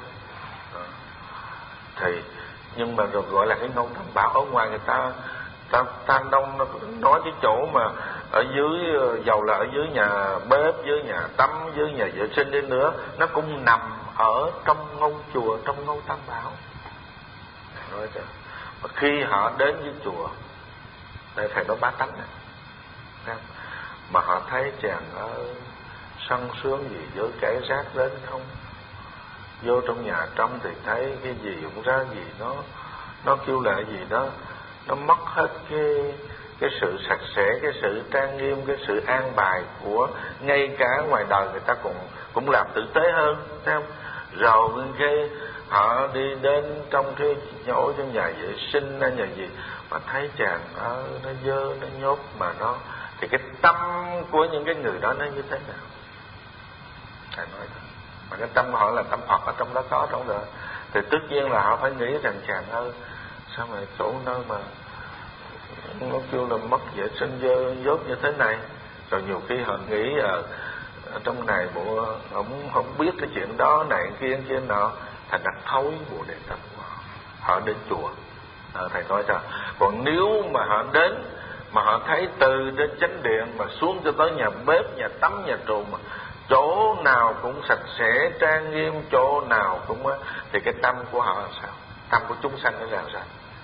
Thì nhưng mà rồi gọi là cái ngôn tam bảo, ở ngoài người ta ta ta đông nói cái chỗ mà ở dưới, dầu là ở dưới nhà bếp, dưới nhà tắm, dưới nhà vệ sinh đi nữa, nó cũng nằm ở trong ngôi chùa, trong ngôi tam bảo. Nói chứ, mà khi họ đến với chùa, đây thầy nói bá tánh này, mà họ thấy chàng ở sân sướng gì với kẻ rác đến không, vô trong nhà trong thì thấy cái gì cũng ra gì, nó nó kêu là gì đó, nó mất hết cái cái sự sạch sẽ, cái sự trang nghiêm, cái sự an bài của, ngay cả ngoài đời người ta cũng cũng làm tử tế hơn, thấy không? Rồi cái họ đi đến trong cái chỗ trong nhà vệ sinh hay nhà gì mà thấy chàng ở nó dơ, nó nhốt, mà nó thì cái tâm của những cái người đó nó như thế nào? Thầy nói thôi. Mà cái tâm họ là tâm Phật ở trong đó có trong đó, thì tất nhiên là họ phải nghĩ rằng chàng ơi, sao mà chỗ nơi mà nó kêu là mất vệ sinh dơ dốt như thế này. Rồi nhiều khi họ nghĩ ở, ở trong này bộ không không biết cái chuyện đó này kia kia nọ, thành đặt thối bộ đề tâm của họ. Họ đến chùa à, thầy nói cho. Còn nếu mà họ đến mà họ thấy từ trên chánh điện mà xuống cho tới nhà bếp, nhà tắm, nhà trụ mà chỗ nào cũng sạch sẽ trang nghiêm, chỗ nào cũng thì cái tâm của họ là sao? Tâm của chúng sanh nó ra sao?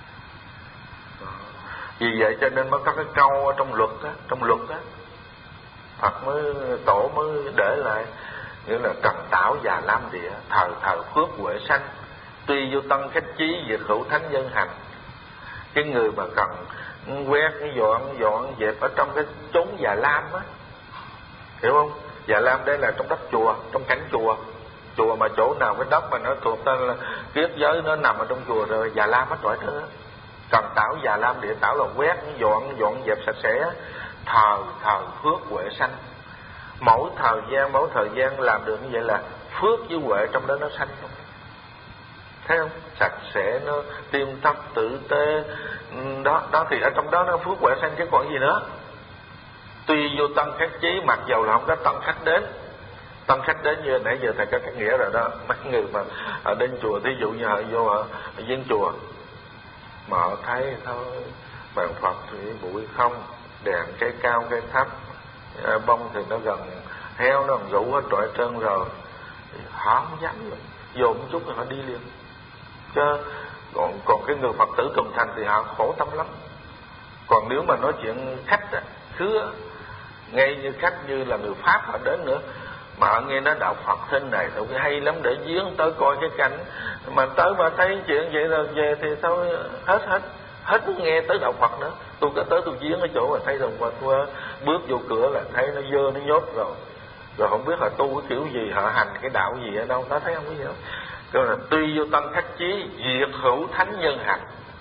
Vì vậy cho nên mới có cái câu trong luật á, trong luật á, Phật mới tổ mới để lại nghĩa là trần tảo già lam địa, thờ thờ phước huệ sanh, tuy vô tân khách chí, diệt hữu thánh nhân hành. Cái người mà cần quét, dọn dọn dẹp ở trong cái chốn già lam á, hiểu không? Già lam đây là trong đất chùa, trong cảnh chùa. Chùa mà chỗ nào cái đất mà nó thuộc tên là kiết giới, nó nằm ở trong chùa rồi, già lam hết rồi đó. Cần tảo già lam địa, tảo là quét dọn dọn dẹp sạch sẽ, thờ thờ phước huệ sanh. Mỗi thời gian mỗi thời gian làm được như vậy là phước với huệ trong đó nó sanh không? Thấy không? Sạch sẽ, nó tiêm tóc tử tế đó, đó thì ở trong đó nó phước huệ sanh chứ còn gì nữa. Tuy vô tân khách chí, mặc dầu là không có tân khách đến. Tân khách đến như nãy giờ thầy có cái nghĩa rồi đó. Mấy người mà ở đến chùa, thí dụ như họ vô ở viên chùa mà họ thấy thôi bàn Phật thì bụi không, đèn cây cao cây thấp, bông thì nó gần heo, nó còn rủ hết trọi trơn rồi, họ không dám luôn. Vô một chút rồi họ đi liền. Chứ còn, còn cái người Phật tử tuần thành thì họ khổ tâm lắm. Còn nếu mà nói chuyện khách á, khứa ngay như khách như là người Pháp họ đến nữa, mà họ nghe nói đạo Phật thế này đâu cái hay lắm, để viếng tới coi cái cảnh, mà tới mà thấy chuyện vậy là về thì thôi hết hết hết muốn nghe tới đạo Phật nữa. Tôi có tới tôi viếng ở chỗ mà thấy đồng Phật, bước vô cửa là thấy nó dơ nó nhốt rồi, rồi không biết là tu cái kiểu gì, họ hành cái đạo gì ở đâu, ta thấy không có gì đâu. Câu là tuy vô tân khách chí, diệt hữu thánh nhân hành.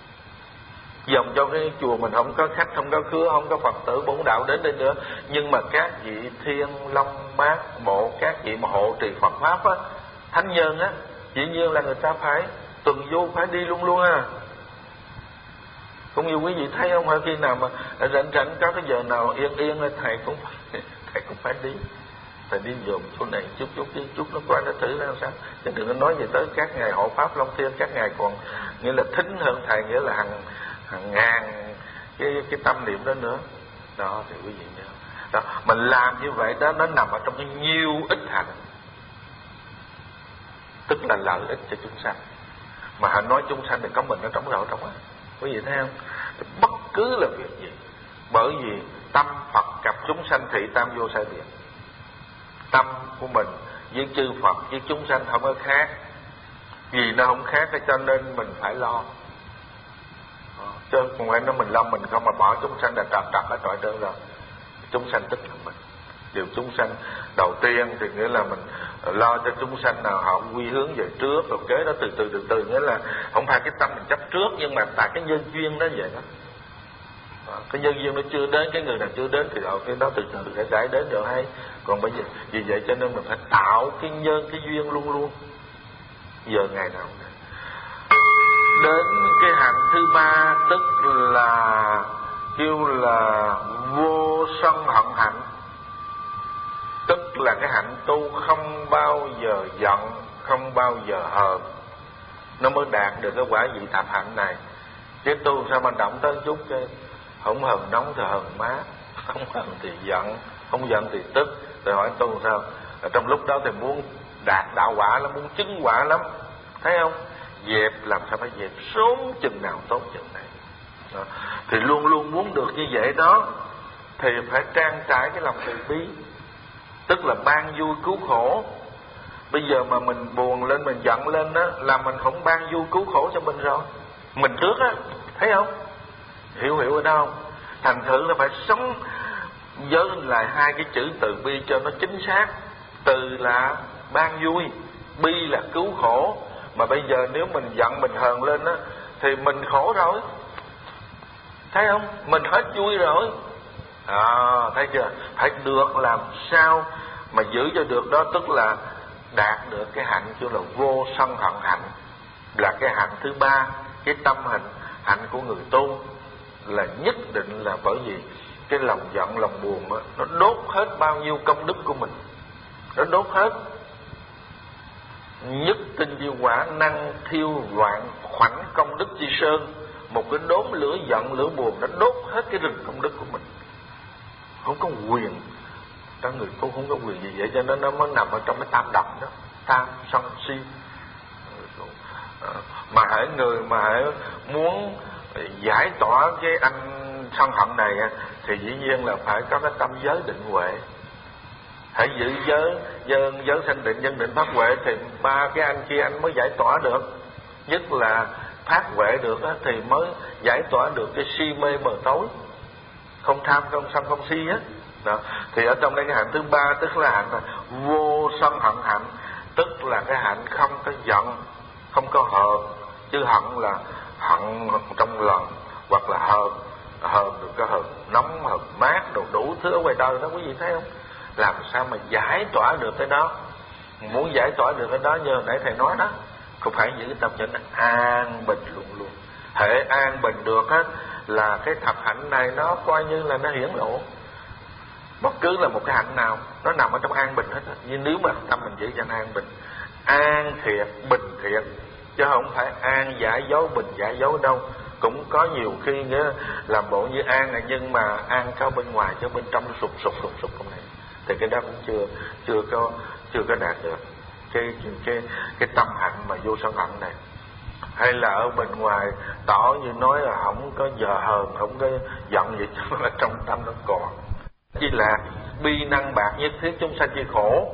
Dòng trong cái chùa mình không có khách, không có khứa, không có Phật tử bổn đạo đến đây nữa, nhưng mà các vị thiên long bát bộ, các vị mà hộ trì Phật pháp á, thánh nhân á, dĩ nhiên là người ta phải tuần vô, phải đi luôn luôn à. Cũng như quý vị thấy không, hả? Khi nào mà rảnh rảnh có cái giờ nào yên yên thầy cũng phải, thầy cũng phải đi. Thầy đi dồn chỗ này chút chút chút, chút nó coi nó thử ra sao. Chứ đừng có nói gì tới các ngày hộ pháp Long Thiên, các ngày còn nghĩa là thính hơn thầy, nghĩa là hàng hàng ngàn cái cái tâm niệm đó nữa. Đó thì quý vị nhớ. Đó, mình làm như vậy đó, nó nằm ở trong cái nhiêu ích hạnh, tức là lợi ích cho chúng sanh. Mà họ nói chúng sanh thì có mình nó trống rỗng trong á. Quý vị thấy không? Bất cứ là việc gì, bởi vì tâm Phật gặp chúng sanh thị tam vô sai biệt. Tâm của mình với chư Phật với chúng sanh không có khác, vì nó không khác cho nên mình phải lo. Chứ không phải nói mình lo mình không, mà bỏ chúng sanh là trật trật ở trọi trơn rồi. Chúng sanh tức là mình. Điều chúng sanh đầu tiên thì nghĩa là mình lo cho chúng sanh nào họ quy hướng về trước, rồi kế đó từ từ từ từ, nghĩa là không phải cái tâm mình chấp trước, nhưng mà tại cái nhân duyên đó vậy đó. Cái nhân duyên nó chưa đến, cái người nào chưa đến thì ở cái đó từ từ sẽ giải đến rồi hay. Còn bây giờ vì vậy cho nên mình phải tạo cái nhân, cái duyên luôn luôn. Giờ ngày nào cũng vậy. Đến cái hạnh thứ ba, tức là kêu là vô sân hận hạnh, tức là cái hạnh tu không bao giờ giận, không bao giờ hờn, nó mới đạt được cái quả vị thập hạnh này. Cái tu sao mà động tới chút chứ, không hờn nóng thì hờn mát, không hờn thì giận, không giận thì tức. Rồi hỏi tu sao? Ở trong lúc đó thì muốn đạt đạo quả lắm, muốn chứng quả lắm, thấy không? Dẹp làm sao phải dẹp sớm chừng nào tốt chừng này. Đó. Thì luôn luôn muốn được như vậy đó, thì phải trang trải cái lòng từ bi, tức là ban vui cứu khổ. Bây giờ mà mình buồn lên, mình giận lên đó, là mình không ban vui cứu khổ cho mình rồi, mình trước á, thấy không? Hiểu hiểu ở đâu? Thành thử là phải sống với lại hai cái chữ từ bi cho nó chính xác. Từ là ban vui, bi là cứu khổ. Mà bây giờ nếu mình giận mình hờn lên á, thì mình khổ rồi, thấy không? Mình hết vui rồi. À, thấy chưa? Phải được làm sao mà giữ cho được đó, tức là đạt được cái hạnh kêu là vô sân hận hạnh, là cái hạnh thứ ba. Cái tâm hạnh hạnh của người tu là nhất định là bởi vì cái lòng giận lòng buồn đó, nó đốt hết bao nhiêu công đức của mình, nó đốt hết. Nhất tinh diệu quả năng thiêu loạn khoảnh công đức chi sơn. Một cái đốm lửa giận lửa buồn nó đốt hết cái rừng công đức của mình. Không có quyền, các người tu không có quyền gì vậy, cho nên nó mới nằm ở trong cái tam độc đó, tham sân si. Mà hễ người mà hễ muốn giải tỏa cái anh sân hận này thì dĩ nhiên là phải có cái tâm giới định huệ. hãy giữ giới dân giới sanh định nhân định pháp huệ thì ba cái anh kia anh mới giải tỏa được. Nhất là phát huệ được á, thì mới giải tỏa được cái si mê mờ tối, không tham không sân không si á. Đó. Thì ở trong đây cái hạnh thứ ba tức là hạnh là vô sân hận hạnh, tức là cái hạnh không có giận, không có hờn. Chứ hận là hận trong lòng, hoặc là hờn, hờn được có hờn nóng, hờn mát, đồ đủ thứ ở ngoài đời đó, quý vị thấy không? Làm sao mà giải tỏa được cái đó? Muốn giải tỏa được cái đó như nãy thầy nói đó, không phải giữ tâm cho nó an bình luôn luôn. Hệ an bình được á là cái thập hạnh này nó coi như là nó hiển lộ. Bất cứ là một cái hạnh nào nó nằm ở trong an bình hết á. Nhưng nếu mà tâm mình giữ cho nó an bình, an thiệt, bình thiệt, chứ không phải an giả dối, bình giả dối đâu. Cũng có nhiều khi nghĩa làm bộ như an này, nhưng mà an cao bên ngoài chứ bên trong sụp sụp sụp sụp trong này, thì cái đó cũng chưa chưa có chưa có đạt được cái cái cái tâm hạnh mà vô sân hận này. Hay là ở bên ngoài tỏ như nói là không có giờ hờn, không có giận gì, chứ mà trong tâm nó còn chỉ là bi năng bạc nhất thiết chúng sanh chi khổ.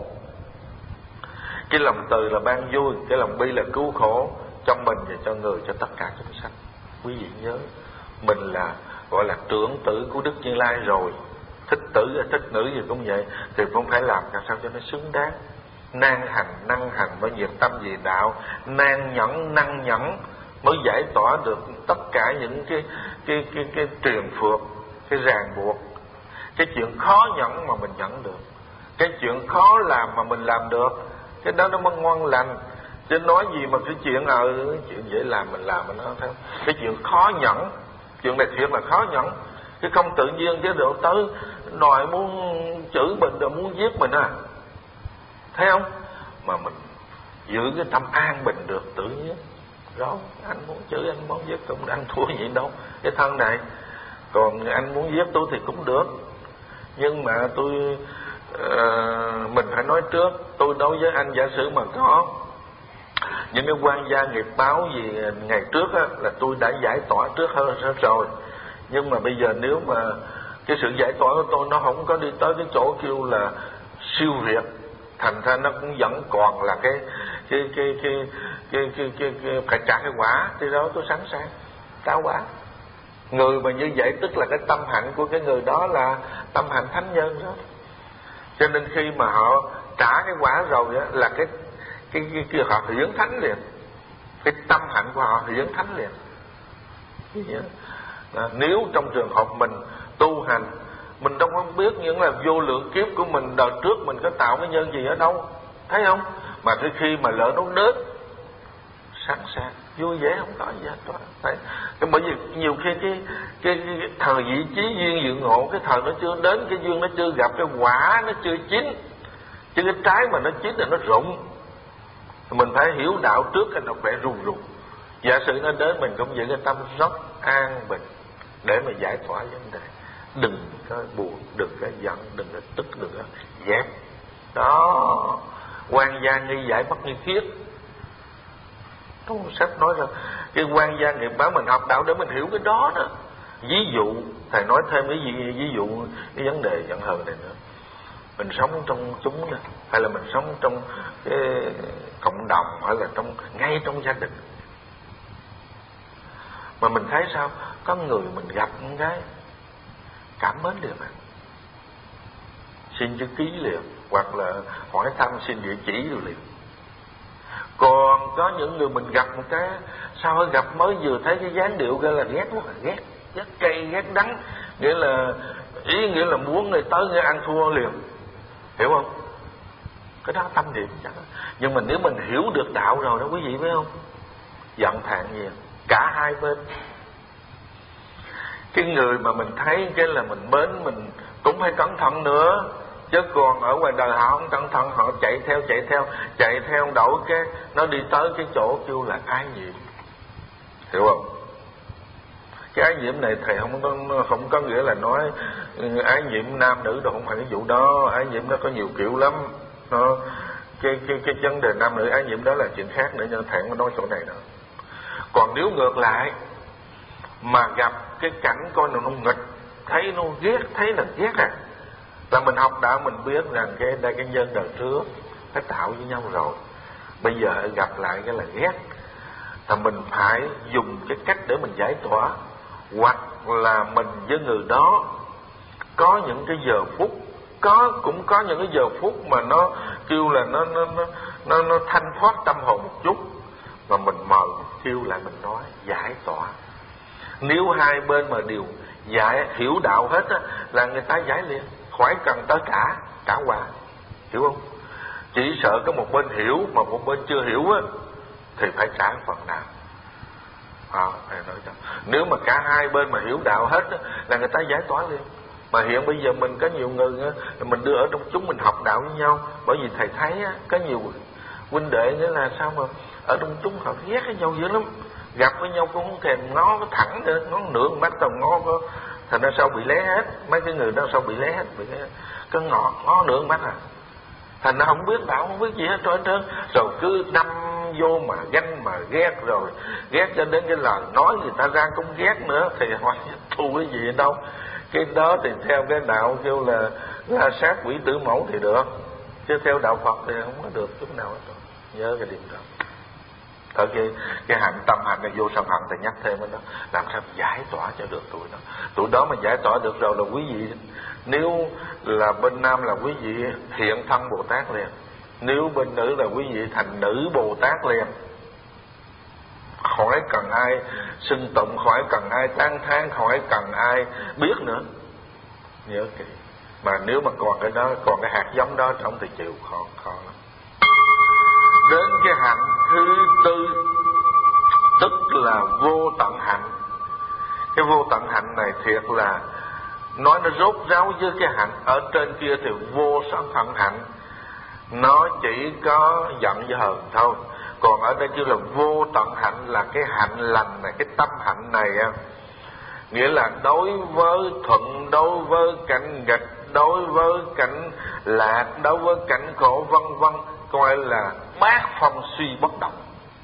Cái lòng từ là ban vui, cái lòng bi là cứu khổ cho mình và cho người, cho tất cả chúng sanh. Quý vị nhớ, mình là gọi là trưởng tử của Đức Như Lai rồi, thích tử thích nữ gì cũng vậy, thì cũng phải làm làm sao cho nó xứng đáng. Nan hành năng hành mới nhiệt tâm vì đạo, nan nhẫn năng nhẫn mới giải tỏa được tất cả những cái cái cái cái truyền phược, cái ràng buộc. Cái chuyện khó nhẫn mà mình nhẫn được, cái chuyện khó làm mà mình làm được, cái đó nó mới ngon lành. Chứ nói gì mà cái chuyện ở ờ, chuyện dễ làm mình làm mình nó thấy. Cái chuyện khó nhẫn, chuyện này thiệt là khó nhẫn, chứ không tự nhiên chứ độ tới đòi muốn chửi mình rồi muốn giết mình à, thấy không? Mà mình giữ cái tâm an bình được tự nhiên. Rồi anh muốn chửi, anh muốn giết cũng ăn thua gì đâu cái thân này. Còn anh muốn giết tôi thì cũng được, nhưng mà tôi uh, mình phải nói trước. Tôi đối với anh, giả sử mà có những cái quan gia nghiệp báo gì ngày trước á, là tôi đã giải tỏa trước hơn rồi. Nhưng mà bây giờ nếu mà cái sự giải tỏa của tôi nó không có đi tới cái chỗ kêu là siêu việt, thành ra nó cũng vẫn còn là cái cái cái cái cái cái, cái, cái phải trả cái quả, thì đó tôi sẵn sàng cao quả. Người mà như vậy tức là cái tâm hạnh của cái người đó là tâm hạnh thánh nhân đó. Cho nên khi mà họ trả cái quả rồi đó, là cái cái cái, cái họ hiển thánh liền, cái tâm hạnh của họ hiển thánh liền. Đó. Nếu trong trường hợp mình tu hành, mình đâu có biết những là vô lượng kiếp của mình đời trước mình có tạo cái nhân gì ở đâu, thấy không? Mà tới khi mà lỡ nó đến, sẵn sàng vui vẻ không có gì hết. Đấy. Cái bởi vì nhiều khi cái cái, cái, cái thời vị trí duyên dự ngộ, cái thời nó chưa đến, cái duyên nó chưa gặp, cái quả nó chưa chín, chứ cái trái mà nó chín là nó rụng. Mình phải hiểu đạo trước cái nó khỏe rù rù. Giả sử nó đến, mình cũng giữ cái tâm rất an bình để mà giải tỏa vấn đề. Đừng có buồn, đừng có giận, đừng có tức, đừng có dẹp. Đó, quan gia nghi giải bất nghi thiết. Trong sách nói rằng cái quan gia nghiệp báo, mình học đạo để mình hiểu cái đó đó. Ví dụ, thầy nói thêm cái gì, ví dụ cái vấn đề giận hờn này nữa. Mình sống trong chúng này, hay là mình sống trong cái cộng đồng, hay là trong ngay trong gia đình, mà mình thấy sao có người mình gặp một cái cảm mến liền à, xin chữ ký liền, hoặc là hỏi thăm xin địa chỉ rồi liền. Còn có những người mình gặp một cái sao gặp mới vừa thấy cái dáng điệu kia là ghét quá, ghét ghét cay ghét đắng, nghĩa là ý nghĩa là muốn người tới người ăn thua liền, hiểu không? Cái đó tâm niệm chắc. Nhưng mà nếu mình hiểu được đạo rồi đó quý vị, phải không? Giận thàn gì cả hai bên. Cái người mà mình thấy cái là mình mến, mình cũng phải cẩn thận nữa. Chứ còn ở ngoài đời họ không cẩn thận, họ chạy theo chạy theo chạy theo đổi cái nó đi tới cái chỗ kêu là ái nhiễm, hiểu không? Cái ái nhiễm này thầy không có không có nghĩa là nói ái nhiễm nam nữ đâu, không phải cái vụ đó. Ái nhiễm nó có nhiều kiểu lắm. Nó cái cái cái vấn đề nam nữ ái nhiễm đó là chuyện khác nữa, nhưng thầy không nói chỗ này nữa. Còn nếu ngược lại mà gặp cái cảnh coi nó nghịch, thấy nó ghét, thấy là ghét à, Là mình học đạo mình biết rằng cái đây cái nhân đời trước phải tạo với nhau rồi, bây giờ gặp lại cái là ghét, thì mình phải dùng cái cách để mình giải tỏa. Hoặc là mình với người đó có những cái giờ phút, có cũng có những cái giờ phút mà nó kêu là nó nó nó nó, nó thanh thoát tâm hồn một chút, mà mình mời kêu lại mình nói giải tỏa. Nếu hai bên mà đều giải hiểu đạo hết á, là người ta giải liền, khỏi cần tới cả cả hòa, hiểu không? Chỉ sợ có một bên hiểu mà một bên chưa hiểu á, thì phải trả phần nào. À, nói cho. Nếu mà cả hai bên mà hiểu đạo hết á, là người ta giải tỏa liền. Mà hiện bây giờ mình có nhiều người á, mình đưa ở trong chúng mình học đạo với nhau, bởi vì thầy thấy á, có nhiều huynh đệ nghĩa là sao mà ở trong chúng họ ghét với nhau dữ lắm, gặp với nhau cũng không thèm ngó cái thẳng nữa, ngó nửa mắt tao ngó có, thành ra sao bị lé hết, mấy cái người đó sao bị lé hết, bị lé hết. Có ngó ngó nửa mắt à, thành ra không biết đạo không biết gì hết trơn trơn, rồi cứ đâm vô mà ganh mà ghét, rồi ghét cho đến cái lời nói người ta ra cũng ghét nữa, thì hỏi thù cái gì đâu. Cái đó thì theo cái đạo kêu là la sát quỷ tử mẫu thì được, chứ theo đạo Phật thì không có được chút nào hết. Nhớ cái điểm đó. Ở cái cái hạnh tâm hạnh này vô sân hận thì nhắc thêm đó, làm sao giải tỏa cho được tụi đó. Tụi đó mà giải tỏa được rồi là quý vị, nếu là bên nam là quý vị hiện thân Bồ Tát liền, nếu bên nữ là quý vị thành nữ Bồ Tát liền, khỏi cần ai xưng tụng, khỏi cần ai tán thán, khỏi cần ai biết nữa. Nhớ kỹ. Mà nếu mà còn cái đó, còn cái hạt giống đó trong thì chịu khó khó lắm. Đến cái hạnh thứ tư, tức là vô tận hạnh. Cái vô tận hạnh này thiệt là nói nó rốt ráo với cái hạnh ở trên kia thì vô sân hận hạnh, nó chỉ có giận với hờn thôi. Còn ở đây kêu là vô tận hạnh là cái hạnh lành này, cái tâm hạnh này á, nghĩa là đối với thuận, đối với cảnh nghịch, đối với cảnh lạc, đối với cảnh khổ vân vân, coi là bát phong suy bất động.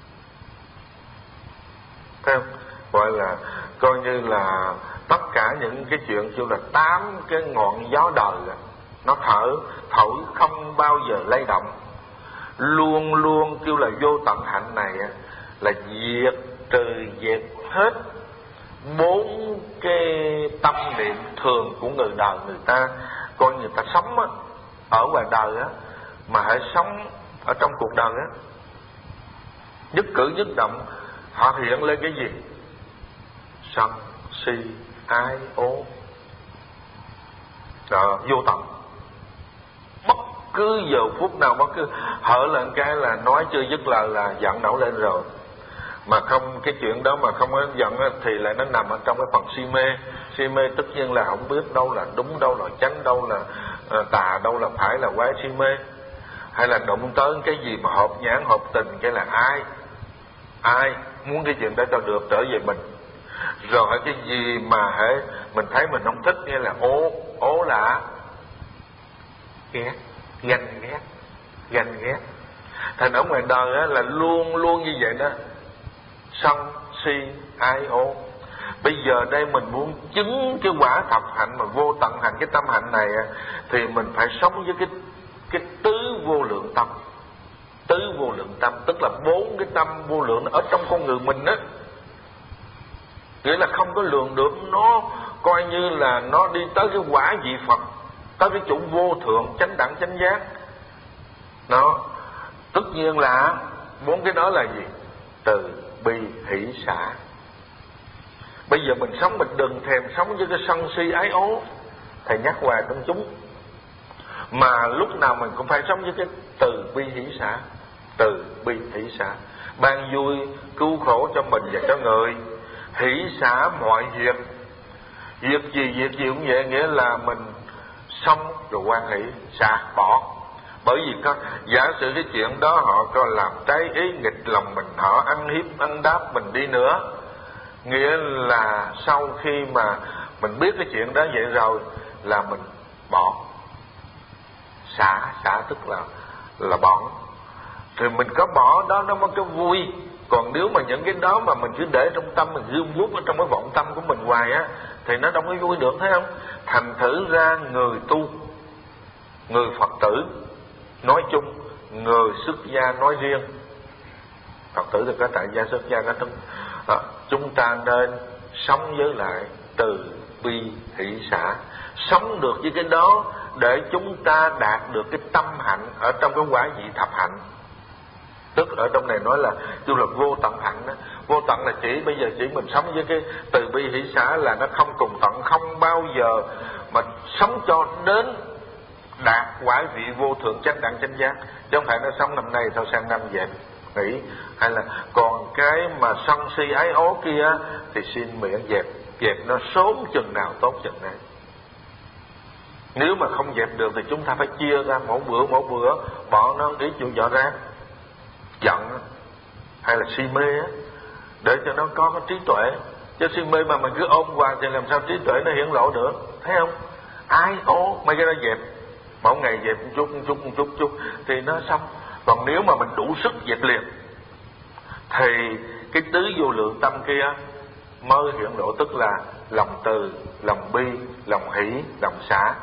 Thấy không? Gọi là coi như là tất cả những cái chuyện kêu là tám cái ngọn gió đời, nó thở thổi không bao giờ lay động. Luôn luôn kêu là vô tận hạnh này là diệt trừ diệt hết bốn cái tâm niệm thường của người đời người ta. Coi người ta sống á, ở ngoài đời á, mà hãy sống ở trong cuộc đời á, nhất cử nhất động họ hiện lên cái gì? Sân si ái ố. Đó, vô tận. Bất cứ giờ phút nào, bất cứ hở lên cái là nói chưa dứt lời là giận nổi lên rồi. Mà không, cái chuyện đó mà không có giận thì lại nó nằm ở trong cái phần si mê. Si mê tất nhiên là không biết đâu là đúng, đâu là chánh, đâu là uh, tà, đâu là phải, là quái si mê. Hay là đụng tới cái gì mà hợp nhãn hợp tình, cái là ai ai muốn cái chuyện đó cho được trở về mình. Rồi ở cái gì mà hễ mình thấy mình không thích, nghĩa là ố ố là ghét, ganh ghét, ganh ghét. Thành ở ngoài đời á, là luôn luôn như vậy đó, sân si ái ố. Bây giờ đây mình muốn chứng cái quả thập hạnh mà vô tận hạnh, cái tâm hạnh này á, thì mình phải sống với cái cái tứ vô lượng tâm. Tứ vô lượng tâm tức là bốn cái tâm vô lượng ở trong con người mình á, nghĩa là không có lường được, nó coi như là nó đi tới cái quả vị Phật, tới cái chủ vô thượng chánh đẳng chánh giác. Nó tất nhiên là bốn cái đó là gì? Từ bi hỷ xả. Bây giờ mình sống, mình đừng thèm sống với cái sân si ái ố, thầy nhắc hoài trong chúng, mà lúc nào mình cũng phải sống với cái từ bi hỷ xả. Từ bi hỷ xả, ban vui cứu khổ cho mình và cho người, hỷ xả mọi việc. Việc gì việc gì cũng vậy, nghĩa là mình xong rồi quan hỷ, xả bỏ. Bởi vì có giả sử cái chuyện đó họ có làm trái ý nghịch lòng mình, họ ăn hiếp ăn đáp mình đi nữa, nghĩa là sau khi mà mình biết cái chuyện đó vậy rồi là mình bỏ. Xả, xả tức là là bỏ. Thì mình có bỏ đó nó mới có vui. Còn nếu mà những cái đó mà mình cứ để trong tâm, mình gươm rút ở trong cái vọng tâm của mình hoài á, thì nó đâu có vui được, thấy không? Thành thử ra người tu người Phật tử nói chung, người xuất gia nói riêng. Phật tử thì có tại gia, xuất gia có tính. À, chúng ta nên sống với lại từ bi hỷ xả, sống được với cái đó để chúng ta đạt được cái tâm hạnh ở trong cái quả vị thập hạnh. Tức ở trong này nói là tức là vô tận hạnh đó. Vô tận là chỉ bây giờ chỉ mình sống với cái từ bi hỷ xả là nó không cùng tận, không bao giờ mà sống cho đến đạt quả vị vô thượng chánh đẳng chánh giác, chứ không phải nó sống năm nay thôi sang năm dẹp nghỉ. Hay là còn cái mà sân si ái ố kia thì xin miễn dẹp, dẹp nó sớm chừng nào tốt chừng này. Nếu mà không dẹp được thì chúng ta phải chia ra mỗi bữa mỗi bữa bỏ nó ý chịu rõ ràng. Giận hay là si mê á, để cho nó có cái trí tuệ. Chứ si mê mà mình cứ ôm hoài thì làm sao trí tuệ nó hiển lộ được, thấy không? Ai ố mấy cái đó dẹp, mỗi ngày dẹp một chút một chút một chút một chút thì nó xong. Còn nếu mà mình đủ sức dẹp liền thì cái tứ vô lượng tâm kia mới hiển lộ, tức là lòng từ, lòng bi, lòng hỷ, lòng xả.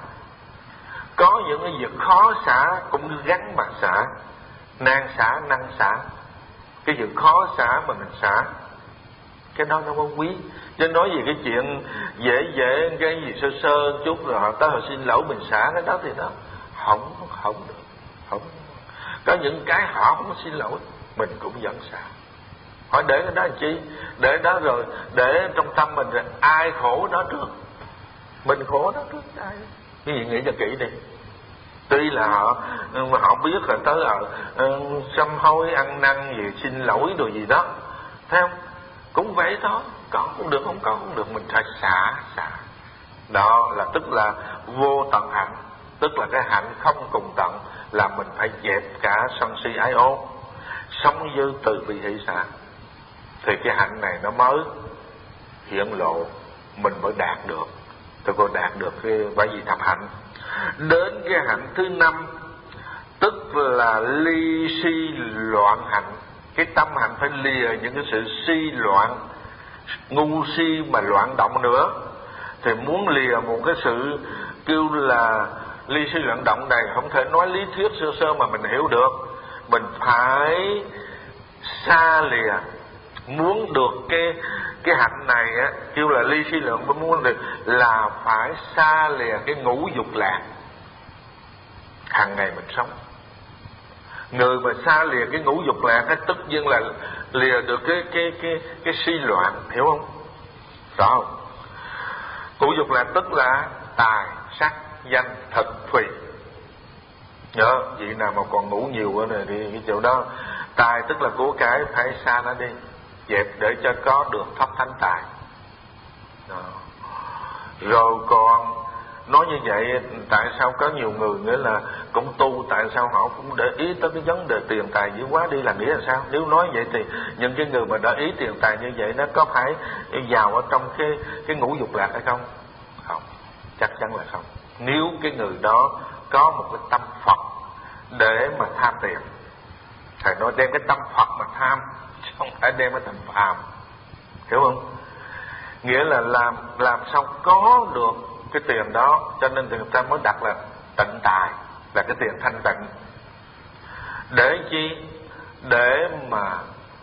Có những cái việc khó xả cũng gắn mà xả, nan xả năng xả. Cái việc khó xả mà mình xả, cái đó nó có quý. Chứ nói gì cái chuyện dễ dễ cái gì sơ sơ chút rồi họ tới họ xin lỗi mình xả, cái đó thì nó không không được, không. Có những cái họ không xin lỗi mình cũng vẫn xả. Hỏi để cái đó làm chi? Để đó rồi để trong tâm mình rồi ai khổ đó trước, mình khổ đó trước ai. Cái gì nghĩ cho kỹ đi. Tuy là họ mà họ biết là tới ở uh, sám hối ăn năn gì xin lỗi đồ gì đó, thấy không? Cũng vậy thôi, có cũng được, không có cũng được, mình phải xả xả. Đó là tức là vô tận hạnh, tức là cái hạnh không cùng tận, là mình phải dẹp cả sân si ái ố, sống với từ bi hỷ xả, thì cái hạnh này nó mới hiển lộ, mình mới đạt được. Tôi có đạt được cái quả vị thập hạnh. Đến cái hạnh thứ năm, tức là ly si loạn hạnh. Cái tâm hạnh phải lìa những cái sự si loạn, ngu si mà loạn động nữa. Thì muốn lìa một cái sự kêu là ly si loạn động này, không thể nói lý thuyết sơ sơ mà mình hiểu được. Mình phải xa lìa. Muốn được cái cái hạnh này á, kêu là ly si lượng, muốn được là phải xa lìa cái ngũ dục lạc hàng ngày mình sống. Người mà xa lìa cái ngũ dục lạc á, tất nhiên là lìa được cái cái cái cái si loạn, hiểu không? Rõ không? Ngũ dục lạc tức là tài, sắc, danh, thực, thùy. Nhớ, vị nào mà còn ngủ nhiều nữa này thì cái chỗ đó, tài tức là của cái, phải xa nó đi, dẹp để cho có được thấp thánh tài. Đó. Rồi còn nói như vậy, tại sao có nhiều người nghĩa là cũng tu, tại sao họ cũng để ý tới cái vấn đề tiền tài dữ quá đi, là nghĩa là sao? Nếu nói vậy thì những cái người mà để ý tiền tài như vậy nó có phải vào ở trong cái cái ngũ dục lạc hay không? Không, chắc chắn là không. Nếu cái người đó có một cái tâm Phật để mà tham tiền, thầy nói đem cái tâm Phật mà tham, không phải đem cái tâm phàm, hiểu không? Nghĩa là làm làm sao có được cái tiền đó, cho nên người ta mới đặt là tịnh tài, là cái tiền thanh tịnh. Để chi? Để mà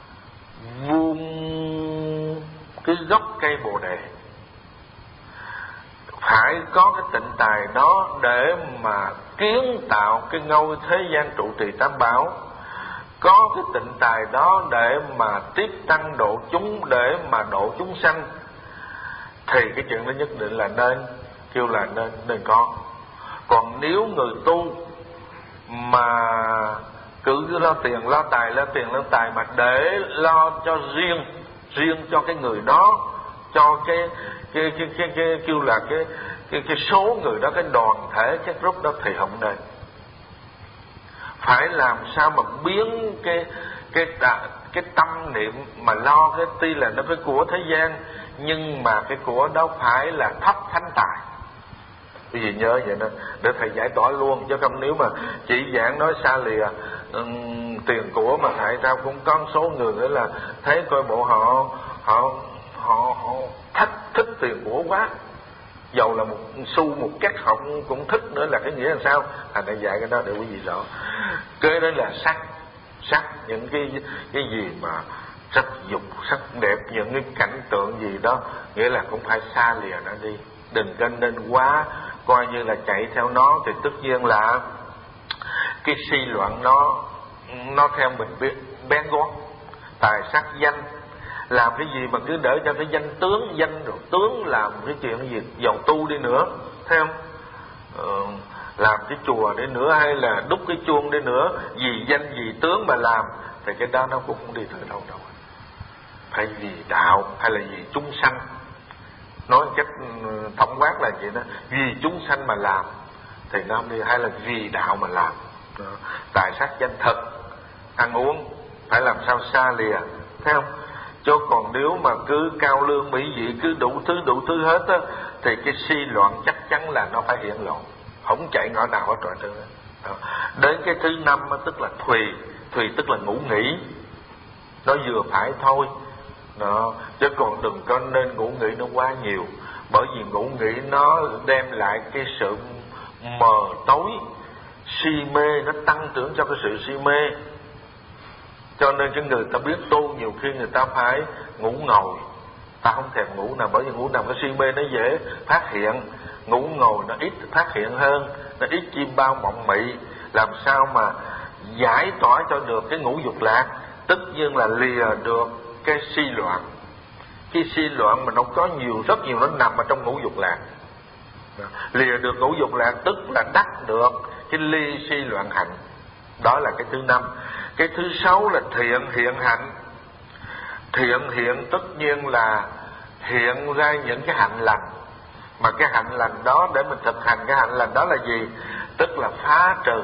vuông cái gốc cây bồ đề. Phải có cái tịnh tài đó để mà kiến tạo cái ngôi thế gian trụ trì tam bảo. Có cái tịnh tài đó để mà tiếp tăng độ chúng, để mà độ chúng sanh, thì cái chuyện đó nhất định là nên, kêu là nên nên có. Còn nếu người tu mà cứ lo tiền lo tài lo tiền lo tài mà để lo cho riêng riêng cho cái người đó, cho cái cái cái cái, cái kêu là cái cái cái số người đó, cái đoàn thể, cái group đó thì không nên. Phải làm sao mà biến cái cái cái tâm niệm mà lo cái tuy là nó cái của thế gian, nhưng mà cái của đó phải là thấp thánh tài. Cái gì nhớ vậy đó để thầy giải tỏa luôn, chứ không nếu mà chỉ giảng nói xa lìa um, tiền của mà tại sao cũng có số người nữa là thấy coi bộ họ họ họ họ thách thích tiền của quá, dầu là một xu một cắt họ cũng, cũng thích nữa, là cái nghĩa là sao? Thành đã dạy cái đó để quý vị rõ. Cái đó là sắc, sắc những cái cái gì mà sắc dục, sắc đẹp, những cái cảnh tượng gì đó, nghĩa là cũng phải xa lìa nó đi, đừng có nên quá coi như là chạy theo nó, thì tất nhiên là cái si loạn nó nó theo mình biết bén gót. Tài sắc danh, làm cái gì mà cứ để cho cái danh tướng, danh rồi tướng, làm cái chuyện gì dầu tu đi nữa, thấy không? Ờ, làm cái chùa đi nữa, hay là đúc cái chuông đi nữa, vì danh vì tướng mà làm, thì cái đó nó cũng không đi từ đâu đâu. Phải vì đạo hay là vì chúng sanh, nói cách tổng quát là vậy đó, vì chúng sanh mà làm thì nó không đi, hay là vì đạo mà làm. Tài sắc danh thực, ăn uống phải làm sao xa lìa, thấy không? Chứ còn nếu mà cứ cao lương mỹ vị, cứ đủ thứ đủ thứ hết á, thì cái si loạn chắc chắn là nó phải hiện lộ, không chạy ngõ nào hết rồi trơn. Đến cái thứ năm á, tức là thùy, thùy tức là ngủ nghỉ, nó vừa phải thôi đó, chứ còn đừng có nên ngủ nghỉ nó quá nhiều, bởi vì ngủ nghỉ nó đem lại cái sự mờ tối, si mê, nó tăng trưởng cho cái sự si mê. Cho nên cái người ta biết tu nhiều khi người ta phải ngủ ngồi, ta không thèm ngủ nào, bởi vì ngủ nằm cái si mê nó dễ phát hiện, ngủ ngồi nó ít phát hiện hơn, nó ít chim bao mộng mị. Làm sao mà giải tỏa cho được cái ngũ dục lạc? Tất nhiên là lìa được cái si loạn. Cái si loạn mà nó có nhiều, rất nhiều, nó nằm ở trong ngũ dục lạc. Lìa được ngũ dục lạc tức là đắc được cái ly si loạn hạnh. Đó là cái thứ năm. Cái thứ sáu là thiện hiện hạnh. Thiện hiện tất nhiên là hiện ra những cái hạnh lành. Mà cái hạnh lành đó, để mình thực hành cái hạnh lành đó là gì? Tức là phá trừ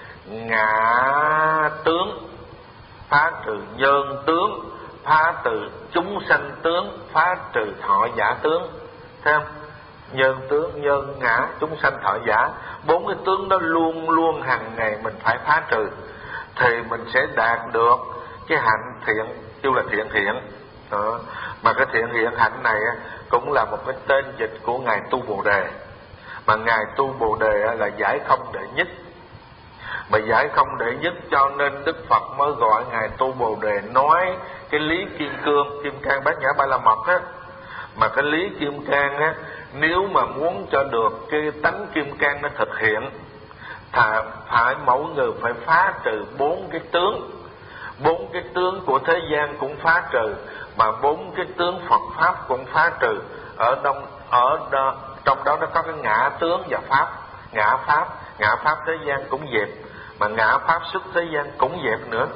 ngã tướng, phá trừ nhân tướng, phá trừ chúng sanh tướng, phá trừ thọ giả tướng. Thấy không? Nhân tướng, nhân, ngã, chúng sanh, thọ giả, bốn cái tướng đó luôn luôn hàng ngày mình phải phá trừ, thì mình sẽ đạt được cái hạnh thiện, kêu là thiện hiện đó. Mà cái thiện hiện hạnh này cũng là một cái tên dịch của Ngài Tu Bồ Đề. Mà Ngài Tu Bồ Đề là giải không đệ nhất. Mà giải không đệ nhất cho nên Đức Phật mới gọi Ngài Tu Bồ Đề nói cái lý kim cương, kim cang bát nhã ba la mật á. Mà cái lý kim cang á, nếu mà muốn cho được cái tánh kim cang nó thực hiện, thà phải mỗi người phải phá trừ bốn cái tướng. Bốn cái tướng của thế gian cũng phá trừ, mà bốn cái tướng Phật Pháp cũng phá trừ. Ở đông, ở đó, trong đó nó có cái ngã tướng và Pháp. Ngã Pháp, ngã Pháp thế gian cũng dẹp, mà ngã Pháp xuất thế gian cũng dẹp nữa.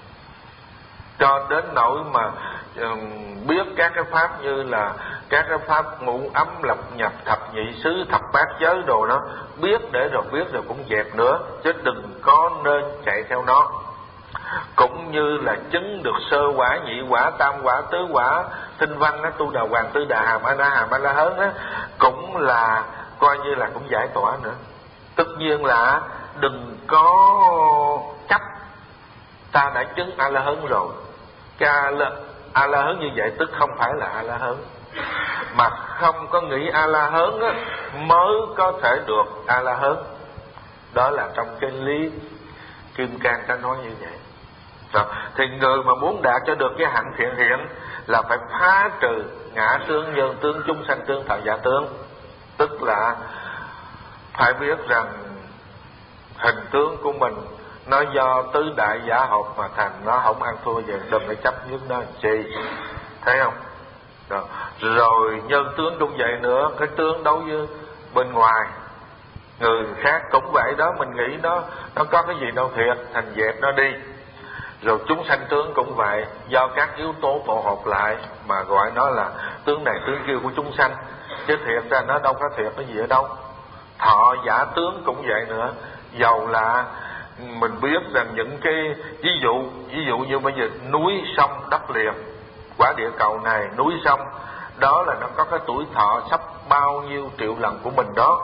Cho đến nỗi mà um, biết các cái Pháp như là các cái Pháp ngũ ấm lập nhập, thập nhị xứ, thập bát giới đồ đó, biết để rồi biết rồi cũng dẹp nữa, chứ đừng có nên chạy theo nó. Cũng như là chứng được sơ quả, nhị quả, tam quả, tứ quả, tinh văn á, tu đà hoàng, tư đà hàm, a na hàm, a la hớn á, cũng là coi như là cũng giải tỏa nữa. Tất nhiên là đừng có chấp ta đã chứng a la hớn rồi, cái a la hớn như vậy tức không phải là a la hớn, mà không có nghĩ a la hớn á mới có thể được a la hớn. Đó là trong cái lý Kim Cang ta nói như vậy. Rồi, thì người mà muốn đạt cho được cái hạnh thiện hiện là phải phá trừ ngã tướng, nhân tướng, chúng sanh tướng, thọ giả tướng. Tức là phải biết rằng hình tướng của mình nó do tứ đại giả hợp mà thành, nó không ăn thua gì, đừng phải chấp nhất nó làm chi. Thấy không? Rồi, rồi nhân tướng cũng vậy nữa, cái tướng đấu với bên ngoài người khác cũng vậy đó, mình nghĩ nó nó có cái gì đâu thiệt, thành dẹp nó đi. Rồi chúng sanh tướng cũng vậy, do các yếu tố tổ hợp lại mà gọi nó là tướng này tướng kia của chúng sanh, chứ thiệt ra nó đâu có thiệt cái gì ở đâu. Thọ giả tướng cũng vậy nữa, dầu là mình biết rằng những cái ví dụ ví dụ như bây giờ núi sông đất liền, quả địa cầu này núi sông đó là nó có cái tuổi thọ sắp bao nhiêu triệu lần của mình đó.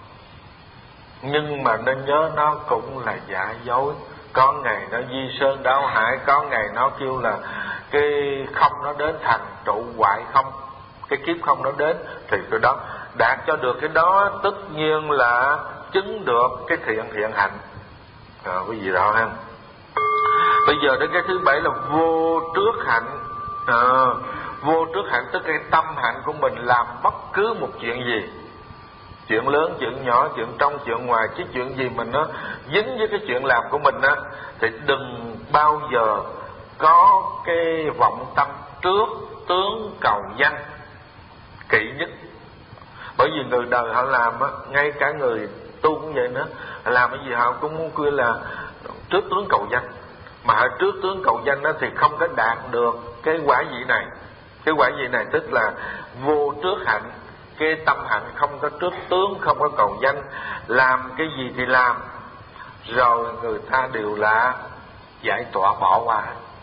Nhưng mà nên nhớ nó cũng là giả dối, có ngày nó di sơn đáo hải, có ngày nó kêu là cái không nó đến thành trụ hoại không, cái kiếp không nó đến, thì cái đó đạt cho được cái đó tất nhiên là chứng được cái thiện thiện hạnh. À, quý vị rõ không? Bây giờ đến cái thứ bảy là vô trước hạnh. À, vô trước hạnh tức cái tâm hạnh của mình làm bất cứ một chuyện gì, chuyện lớn, chuyện nhỏ, chuyện trong, chuyện ngoài, cái chuyện gì mình nó dính với cái chuyện làm của mình á, thì đừng bao giờ có cái vọng tâm trước tướng cầu danh kỵ nhất. Bởi vì người đời họ làm á, ngay cả người tu cũng vậy nữa, họ làm cái gì họ cũng muốn kêu là trước tướng cầu danh. Mà họ trước tướng cầu danh đó thì không có đạt được cái quả vị này. Cái quả vị này tức là vô trước hạnh, cái tâm hạnh không có trước tướng, không có cầu danh, làm cái gì thì làm, rồi người ta đều là giải tỏa bỏ qua.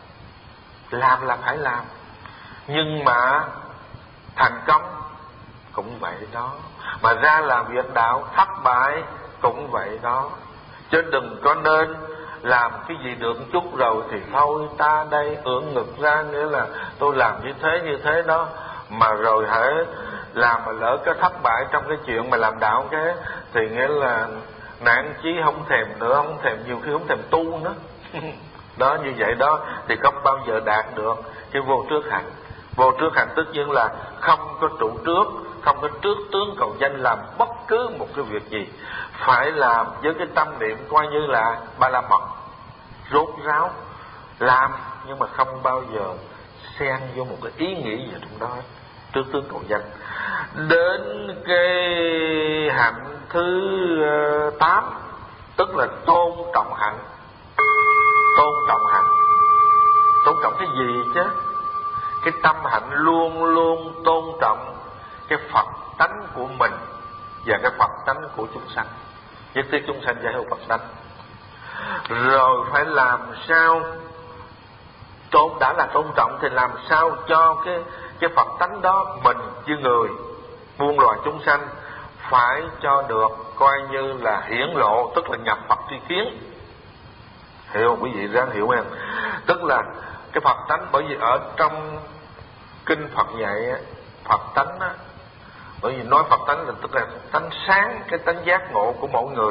Làm là phải làm, nhưng mà thành công cũng vậy đó, mà ra làm việc đạo thất bại cũng vậy đó. Chứ đừng có nên làm cái gì được một chút rồi thì thôi ta đây ưỡn ngực ra, nghĩa là tôi làm như thế như thế đó, mà rồi hãy làm mà lỡ cái thất bại trong cái chuyện mà làm đạo cái thì nghĩa là nản chí, không thèm nữa, không thèm, nhiều khi không thèm tu nữa. Đó, như vậy đó thì không bao giờ đạt được cái vô trước hạnh. Vô trước hạnh tất nhiên là không có trụ trước, không có trước tướng cầu danh, làm bất cứ một cái việc gì phải làm với cái tâm niệm coi như là ba la mật, rốt ráo làm, nhưng mà không bao giờ xen vô một cái ý nghĩ gì trong đó, trước tướng cầu danh. Đến cái hạnh thứ uh, tám tức là tôn trọng hạnh. Tôn trọng hạnh, tôn trọng cái gì chứ? Cái tâm hạnh luôn luôn tôn trọng cái Phật tánh của mình và cái Phật tánh của chúng sanh, nhất thiết chúng sanh giải hữu Phật tánh. Rồi phải làm sao tôn, đã là tôn trọng thì làm sao cho cái cái Phật tánh đó mình như người muôn loài chúng sanh phải cho được coi như là hiển lộ, tức là nhập Phật tri kiến. Hiểu không quý vị? Ráng hiểu em. Tức là cái Phật tánh, bởi vì ở trong kinh Phật dạy Phật tánh á, bởi vì nói Phật tánh là tức là tánh sáng, cái tánh giác ngộ của mỗi người,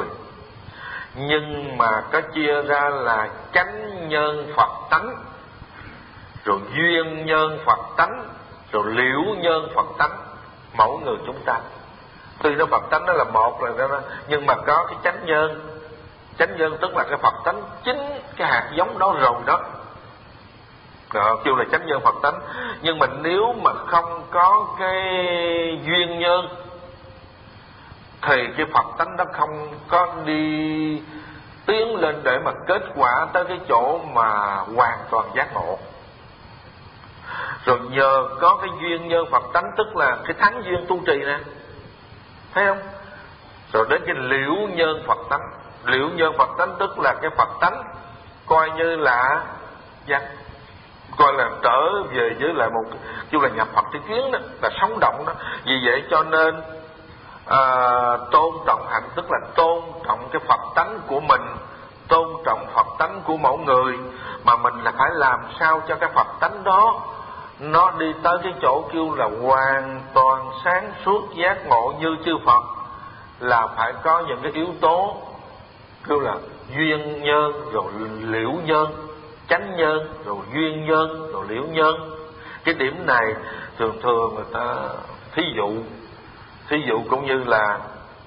nhưng mà có chia ra là chánh nhân Phật tánh, rồi duyên nhân Phật tánh, rồi liễu nhân Phật tánh. Mỗi người chúng ta tuy nó Phật tánh đó là một rồi đó, nhưng mà có cái chánh nhân. Chánh nhân tức là cái Phật tánh chính, cái hạt giống đó rồi đó, đó kêu là chánh nhân Phật tánh. Nhưng mà nếu mà không có cái duyên nhân thì cái Phật tánh đó không có đi tiến lên để mà kết quả tới cái chỗ mà hoàn toàn giác ngộ. Rồi nhờ có cái duyên nhân Phật tánh, tức là cái thắng duyên tu trì nè, thấy không? Rồi đến cái liễu nhân Phật tánh. Liễu nhân Phật tánh tức là cái Phật tánh coi như là giác, coi là trở về với lại một kêu là nhập Phật tri kiến đó, là sống động đó. Vì vậy cho nên à, tôn trọng hạnh tức là tôn trọng cái Phật tánh của mình, tôn trọng Phật tánh của mỗi người, mà mình là phải làm sao cho cái Phật tánh đó nó đi tới cái chỗ kêu là hoàn toàn sáng suốt giác ngộ như chư Phật, là phải có những cái yếu tố kêu là duyên nhân rồi liễu nhân, chánh nhân rồi duyên nhân rồi liễu nhân. Cái điểm này thường thường người ta thí dụ thí dụ cũng như là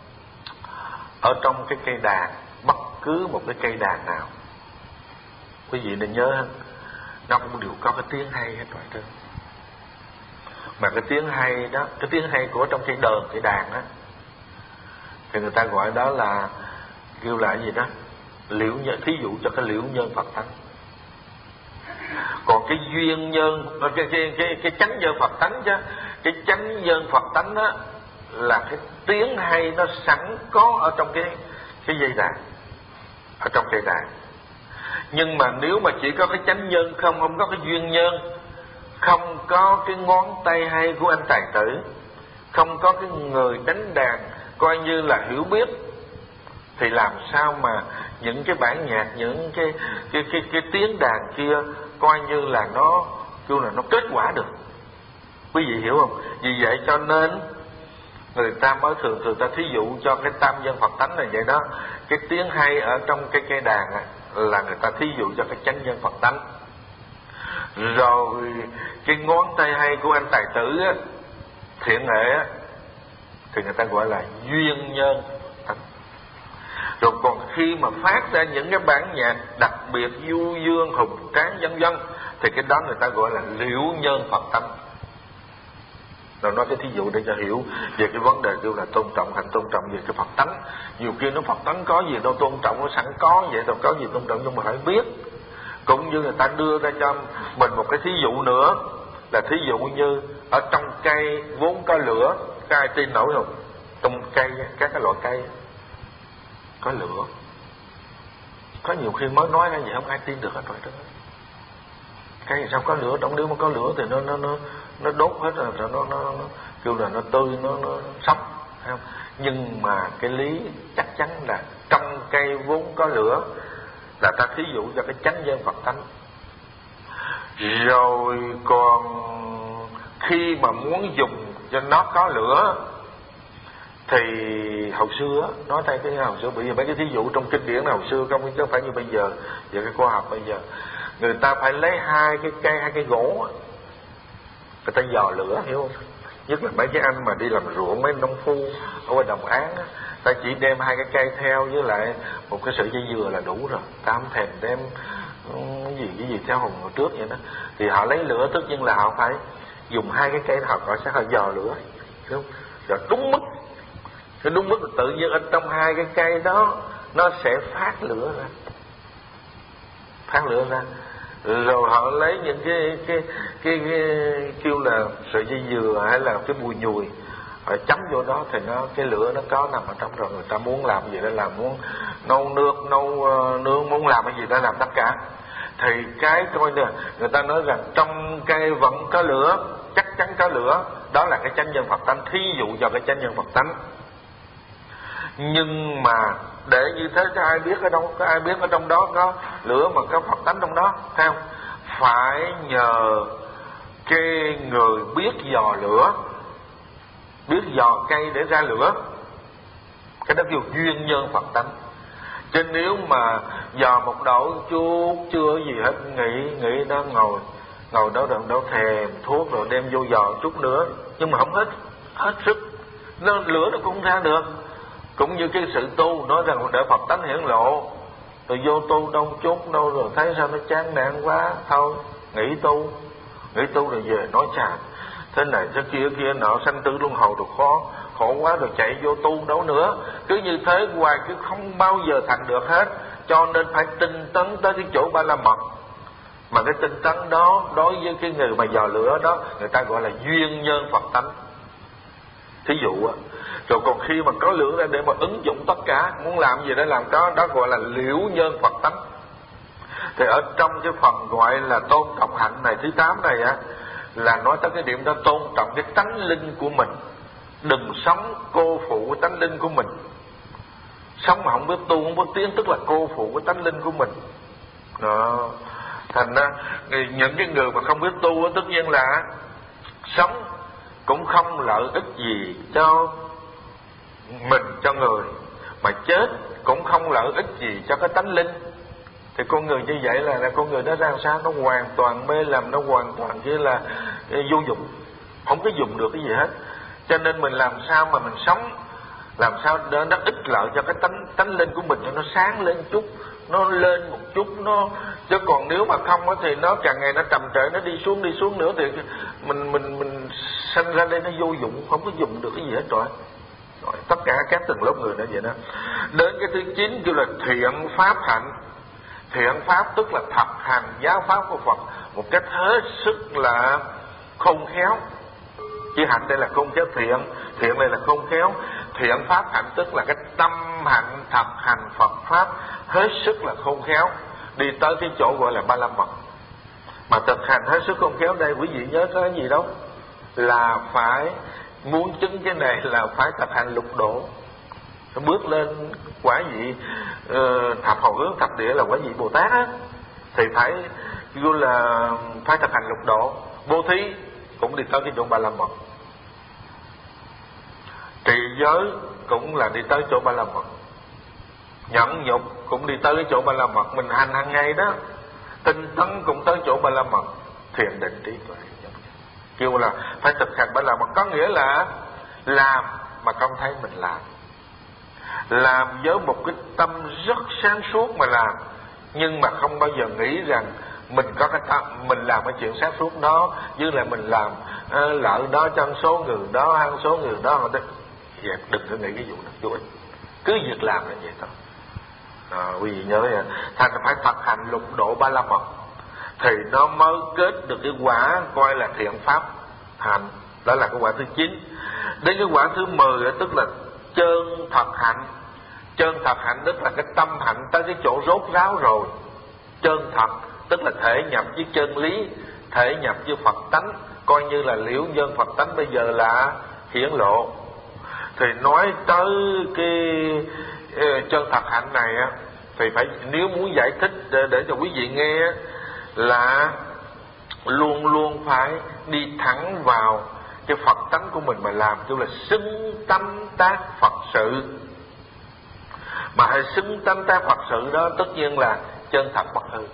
ở trong cái cây đàn, bất cứ một cái cây đàn nào quý vị nên nhớ nó cũng đều có cái tiếng hay hết rồi trơn. Mà cái tiếng hay đó, cái tiếng hay của trong cây đờn, cây đàn đó, thì người ta gọi đó là kêu là cái gì đó, liễu nhân, thí dụ cho cái liễu nhân Phật tánh. Còn cái duyên nhân, cái cái cái, cái chánh nhân Phật tánh chứ, cái chánh nhân Phật tánh đó là cái tiếng hay nó sẵn có ở trong cái cái dây đàn, ở trong cây đàn. Nhưng mà nếu mà chỉ có cái chánh nhân không, không có cái duyên nhân, không có cái ngón tay hay của anh tài tử, không có cái người đánh đàn coi như là hiểu biết, thì làm sao mà những cái bản nhạc, những cái cái cái cái tiếng đàn kia coi như là nó kêu là nó kết quả được. Quý vị hiểu không? Vì vậy cho nên Người ta mới thường thường ta thí dụ cho cái tam nhân Phật tánh này vậy đó. Cái tiếng hay ở trong cái cây đàn á, là người ta thí dụ cho cái chánh nhân Phật tánh. Rồi cái ngón tay hay của anh tài tử á, thiện nghệ á, thì người ta gọi là duyên nhân tánh. Rồi còn khi mà phát ra những cái bản nhạc đặc biệt du dương hùng tráng vân vân thì cái đó người ta gọi là liễu nhân Phật tánh. Rồi nói cái thí dụ để cho hiểu về cái vấn đề kêu là tôn trọng hành tôn trọng về cái Phật tánh. Nhiều khi nó Phật tánh có gì đâu tôn trọng, nó sẵn có vậy đâu có gì tôn trọng, nhưng mà phải biết. Cũng như người ta đưa ra cho mình một cái thí dụ nữa, là thí dụ như ở trong cây vốn có lửa, có ai tin nổi không? Trong cây, các cái loại cây có lửa, có nhiều khi mới nói ra vậy không ai tin được hết rồi đó. Cây sao có lửa? Trong nếu mà có lửa thì nó nó nó nó đốt hết rồi, nó nó, nó kêu là nó tươi, nó nó sống, thấy không? Nhưng mà cái lý chắc chắn là trong cây vốn có lửa, là ta thí dụ cho cái chánh nhân Phật tánh. Rồi còn khi mà muốn dùng cho nó có lửa thì hồi xưa nói thay cái hồi xưa, bởi vì mấy cái thí dụ trong kinh điển hồi xưa không, chứ không phải như bây giờ về cái khoa học bây giờ. Người ta phải lấy hai cái cây, hai cái gỗ, người ta dò lửa, hiểu không? Nhất là mấy cái anh mà đi làm ruộng, mấy nông phu ở ngoài Đồng Án á, ta chỉ đem hai cái cây theo với lại một cái sợi dây dừa là đủ rồi, ta không thèm đem cái gì cái gì theo hùng hồi trước vậy đó. Thì họ lấy lửa, tất nhiên là họ phải dùng hai cái cây, họ họ sẽ họ dò lửa, hiểu không? Dò đúng mức, cái đúng mức tự nhiên ở trong hai cái cây đó nó sẽ phát lửa ra, phát lửa ra. Rồi họ lấy những cái cái cái, cái, cái kêu là sợi dây dừa hay là cái bùi nhùi, họ chấm vô đó thì nó cái lửa nó có nằm ở trong rồi. Người ta muốn làm gì đó làm, muốn nấu nước nấu uh, nướng, muốn làm cái gì đó làm tất cả. Thì cái coi nè, người ta nói rằng trong cây vẫn có lửa, chắc chắn có lửa, đó là cái chánh nhân Phật tánh, thí dụ cho cái chánh nhân Phật tánh. Nhưng mà để như thế có ai biết ở đâu, có ai biết ở trong đó có lửa mà có Phật tánh trong đó, thấy không? Phải nhờ cái người biết dò lửa, biết dò cây để ra lửa, cái đó kêu duyên nhân Phật tánh. Chứ nếu mà dò một đổ chút chưa gì hết, nghĩ nghĩ đó ngồi ngồi đó đừng đâu thèm thuốc rồi đem vô dò chút nữa, nhưng mà không hết hết sức, nó lửa nó cũng ra được. Cũng như cái sự tu, nói rằng để Phật tánh hiển lộ, rồi vô tu đâu chút đâu, rồi thấy sao nó chán nản quá, thôi nghỉ tu, nghỉ tu rồi về nói chà thế này thế kia kia nọ, sanh tử luân hồi rồi khó khổ quá, rồi chạy vô tu đâu nữa. Cứ như thế hoài, cứ không bao giờ thành được hết. Cho nên phải tinh tấn tới cái chỗ Ba La Mật. Mà cái tinh tấn đó đối với cái người mà dò lửa đó, người ta gọi là duyên nhân Phật tánh. Thí dụ á, rồi còn khi mà có lửa ra để mà ứng dụng tất cả, muốn làm gì để làm đó, đó gọi là liễu nhân Phật tánh. Thì ở trong cái phần gọi là tôn trọng hạnh này, thứ tám này á, là nói tới cái điểm đó, tôn trọng cái tánh linh của mình, đừng sống cô phụ cái tánh linh của mình. Sống mà không biết tu, không biết tiến, tức là cô phụ cái tánh linh của mình đó. Thành ra những cái người mà không biết tu, tất nhiên là sống cũng không lợi ích gì cho mình, cho người, mà chết cũng không lợi ích gì cho cái tánh linh. Thì con người như vậy là, là con người đó ra sao? Nó hoàn toàn mê lầm, nó hoàn toàn chỉ là vô dụng, không có dùng được cái gì hết. Cho nên mình làm sao mà mình sống, làm sao để nó ích lợi cho cái tánh tánh linh của mình, cho nó sáng lên chút, nó lên một chút, nó chứ còn nếu mà không thì nó càng ngày nó trầm trệ, nó đi xuống đi xuống nữa thì mình mình mình sanh ra đây nó vô dụng, không có dùng được cái gì hết rồi. Rồi tất cả các tầng lớp người nó vậy đó. Đến cái thứ chín kêu là thiện pháp hạnh. Thiện pháp tức là thực hành giáo pháp của Phật một cách hết sức là khôn khéo. Chứ hạnh đây là khôn khéo, thiện thiện đây là khôn khéo. Thiện pháp hạnh tức là cái tâm hạnh thực hành Phật pháp hết sức là khôn khéo, đi tới cái chỗ gọi là Ba La Mật. Mà thực hành hết sức khôn khéo đây, quý vị nhớ cái gì đâu, là phải muốn chứng cái này là phải thực hành lục độ, bước lên quả vị uh, thập hầu hướng thập địa là quả vị Bồ Tát á, thì phải như là phải thực hành lục độ. Bố thí cũng đi tới cái chỗ Ba La Mật. Trì giới cũng là đi tới chỗ Ba La Mật, nhẫn nhục cũng đi tới cái chỗ Ba La Mật, mình hành hàng ngày đó. Tinh tấn cũng tới chỗ Ba La Mật, thiền định trí tuệ. Kêu là phải thực hành Ba La Mật, có nghĩa là làm mà không thấy mình làm, làm với một cái tâm rất sáng suốt mà làm, nhưng mà không bao giờ nghĩ rằng mình có cái tâm mình làm cái chuyện sáng suốt đó, như là mình làm uh, lợi đó cho số người đó, ăn số người đó. Dạ, đừng có nghĩ cái vụ đó vô ích, cứ việc làm là vậy thôi. À, quý vị nhớ nha, thành phải thực hành lục độ Ba La Mật thì nó mới kết được cái quả coi là thiện pháp hành, đó là cái quả thứ chín. Đến cái quả thứ mười tức là chân thật hạnh. Chân thật hạnh tức là cái tâm hạnh tới cái chỗ rốt ráo rồi. Chân thật tức là thể nhập với chân lý, thể nhập với Phật tánh, coi như là liễu nhân Phật tánh bây giờ là hiển lộ. Thì nói tới cái chân thật hạnh này á, thì phải, nếu muốn giải thích để, để cho quý vị nghe á, là luôn luôn phải đi thẳng vào cái Phật tánh của mình mà làm, tức là xưng tâm tác Phật sự. Mà hãy xưng tâm tác Phật sự đó tất nhiên là chân thật bất hư.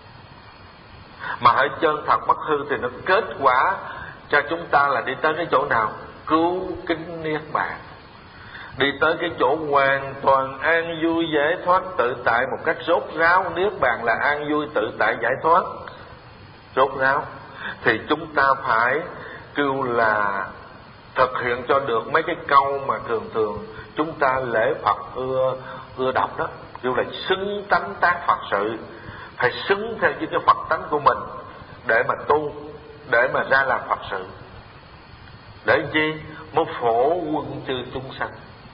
Mà hãy chân thật bất hư thì nó kết quả cho chúng ta là đi tới cái chỗ nào? Cứu kính niết bàn, đi tới cái chỗ hoàn toàn an vui giải thoát tự tại một cách rốt ráo. Niết bàn là an vui tự tại giải thoát rốt ráo. Thì chúng ta phải kêu là thực hiện cho được mấy cái câu mà thường thường chúng ta lễ Phật ưa ưa đọc đó, kêu là xứng tánh tác Phật sự. Phải xứng theo với cái Phật tánh của mình để mà tu, để mà ra làm Phật sự. Để chi? Mới phổ quân chư chúng sanh.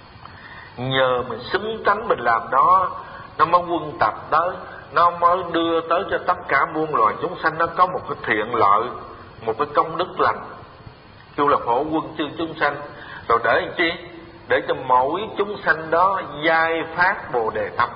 Nhờ mình xứng tánh mình làm đó, nó mới quân tập tới, nó mới đưa tới cho tất cả muôn loài chúng sanh nó có một cái thiện lợi, một cái công đức lành, kêu là phổ quân chư chúng sanh. Rồi để làm chi? Để cho mỗi chúng sanh đó giai phát bồ đề tâm.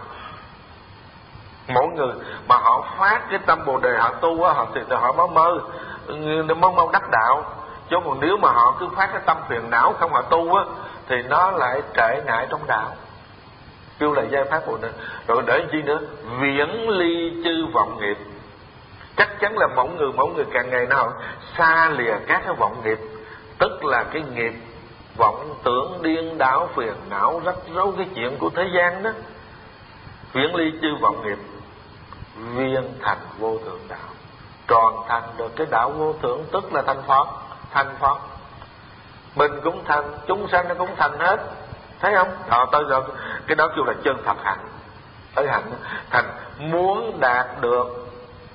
Mỗi người mà họ phát cái tâm bồ đề, họ tu á, họ thì họ mới mơ mới mau đắc đạo. Chứ còn nếu mà họ cứ phát cái tâm phiền não không họ tu á, thì nó lại trễ ngại trong đạo, kêu là giai phát bồ đề. Rồi để chi nữa? Viễn ly chư vọng nghiệp. Chắc chắn là mỗi người mỗi người càng ngày nào xa lìa các cái vọng nghiệp, tức là cái nghiệp vọng tưởng điên đảo phiền não rắc rối cái chuyện của thế gian đó. Viễn ly chư vọng nghiệp, viên thành vô thượng đạo, tròn thành được cái đạo vô thượng, tức là thành Phật. Thành Phật mình cũng thành, chúng sanh nó cũng thành hết, thấy không? Đó, tới rồi cái đó kêu là chân thật hạnh. Tới hạnh thành muốn đạt được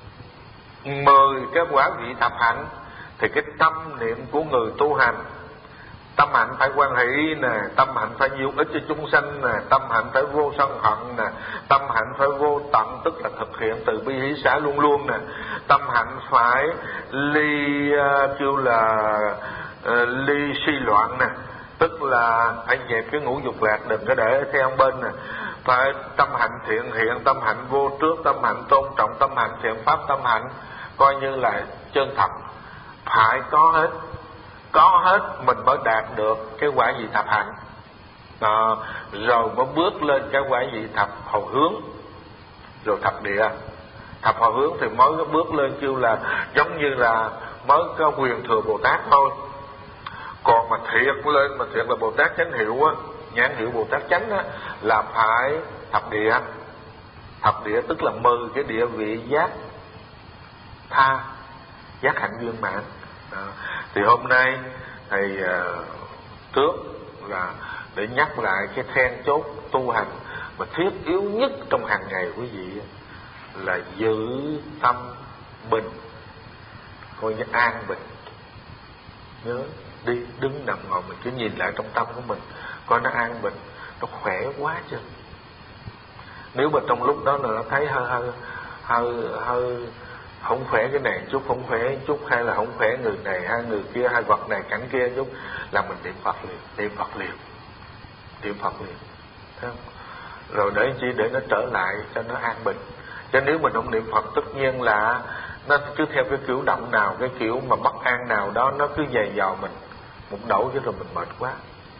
mười cái quả vị thập hạnh thì cái tâm niệm của người tu hành, tâm hạnh phải quan hỷ nè, tâm hạnh phải nhiều ích cho chúng sanh nè, tâm hạnh phải vô sân hận nè, tâm hạnh phải vô tận, tức là thực hiện từ bi hỷ xả luôn luôn nè, tâm hạnh phải ly uh, kêu là uh, ly suy loạn nè, tức là phải dẹp cái ngũ dục lạc, đừng có để theo bên nè, phải tâm hạnh thiện hiện, tâm hạnh vô trước, tâm hạnh tôn trọng, tâm hạnh thiện pháp, tâm hạnh coi như là chân thật, phải có hết. Có hết mình mới đạt được cái quả vị thập hạnh, à, rồi mới bước lên cái quả vị thập hầu hướng, rồi thập địa. Thập hầu hướng thì mới bước lên kêu là giống như là mới có quyền thừa Bồ Tát thôi. Còn mà thiệt lên, mà thiệt là Bồ Tát chánh hiệu á, nhãn hiệu Bồ Tát chánh á, là phải thập địa. Thập địa tức là mười cái địa vị giác tha, giác hạnh viên mãn. À, thì hôm nay thầy uh, trước là để nhắc lại cái then chốt tu hành mà thiết yếu nhất trong hàng ngày quý vị là giữ tâm bình, coi như an bình. Nhớ đi đứng nằm ngồi mình cứ nhìn lại trong tâm của mình coi nó an bình, nó khỏe quá chứ. Nếu mà trong lúc đó là nó thấy hơi hơi hơi hơi không khỏe cái này chút, không khỏe chút, hay là không khỏe người này hay người kia, hay vật này cảnh kia chút, là mình niệm Phật liền, niệm Phật liền, niệm Phật liền, thấy không? Rồi để chi? Để nó trở lại cho nó an bình. Chứ nếu mình không niệm Phật tất nhiên là nó cứ theo cái kiểu động nào, cái kiểu mà bất an nào đó nó cứ dày dò mình một đổ, chứ rồi mình mệt quá,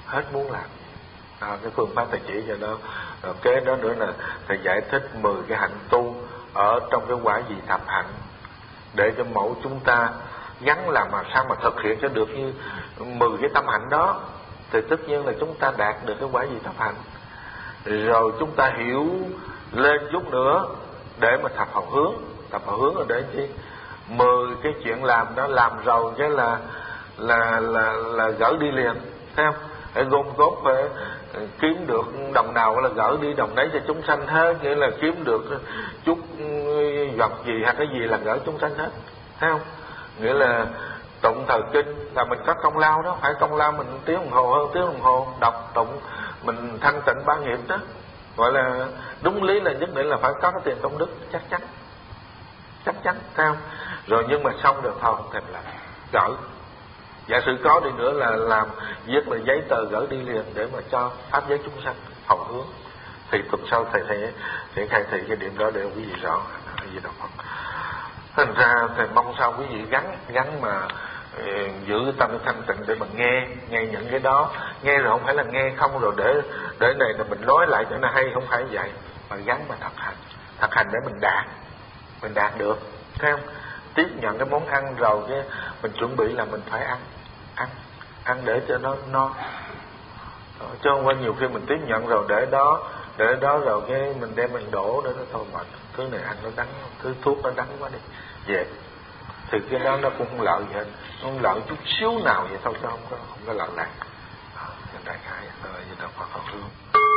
hết muốn làm. À, cái phương pháp thầy chỉ cho nó. Rồi kế đó nữa là thầy giải thích mười cái hạnh tu ở trong cái quả vị thập hạnh, để cho mẫu chúng ta gắn làm mà sao mà thực hiện cho được như mười cái tâm hạnh đó, thì tất nhiên là chúng ta đạt được cái quả vị thập hạnh. Rồi chúng ta hiểu lên chút nữa để mà thập hậu hướng. Thập hậu hướng là để chi? Mười cái chuyện làm đó làm rồi cái là là là là gỡ đi liền, thấy không? Phải gom góp, phải kiếm được đồng nào là gỡ đi đồng đấy cho chúng sanh hết, nghĩa là kiếm được chút vật gì hay cái gì là gỡ chúng sanh hết, thấy không? Nghĩa là tụng thời kinh là mình có công lao đó, phải công lao mình tiếng đồng hồ hơn tiếng đồng hồ đọc tụng mình thanh tịnh ba nghiệp đó, gọi là đúng lý là nhất định là phải có cái tiền công đức, chắc chắn chắc chắn, thấy không? Rồi nhưng mà xong được thôi không thèm làm, gỡ. Giả sử có đi nữa là làm viết là giấy tờ gỡ đi liền để mà cho pháp giới chúng sanh hậu hướng. Thì tuần sau thầy sẽ sẽ khai thị cái điểm đó để quý vị rõ gì đâu. Thành ra thầy mong sao quý vị gắn gắn mà uh, giữ tâm thanh tịnh để mà nghe nghe những cái đó, nghe rồi không phải là nghe không rồi để để này là mình nói lại cho nó hay, không phải vậy, mà gắn mà thực hành, thực hành để mình đạt mình đạt được, thấy không? Tiếp nhận cái món ăn rồi cái mình chuẩn bị là mình phải ăn ăn ăn để cho nó no, chứ không phải nhiều khi mình tiếp nhận rồi để đó để đó rồi cái mình đem mình đổ để nó thôi mà thứ này ăn nó đắng, thứ thuốc nó đắng quá đi về, thì cái đó nó cũng không lợi gì hết, nó không lợi chút xíu nào vậy thôi, chứ không có không có lợi lạc. Đại khái rồi như là Phật học hương.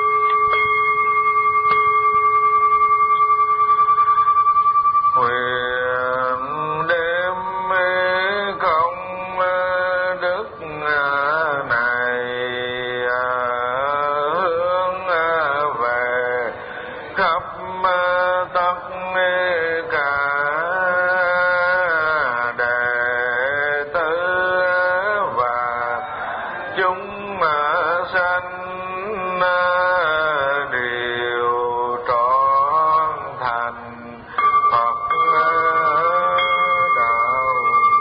Nguyện đêm công đức này hướng về khắp tất cả đệ tử và chúng sanh đều trọn thành Phật đạo.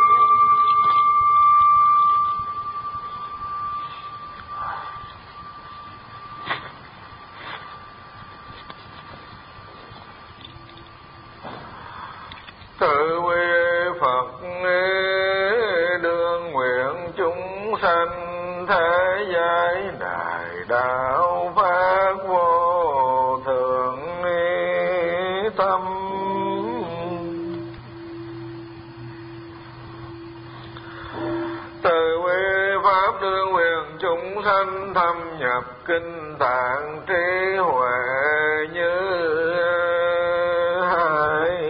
Tự quy Phật đương nguyện chúng sanh thế giới đại đạo phát vô thượng tâm. Từ quy pháp đương nguyện chúng sanh thâm nhập kinh tạng trí huệ như hải.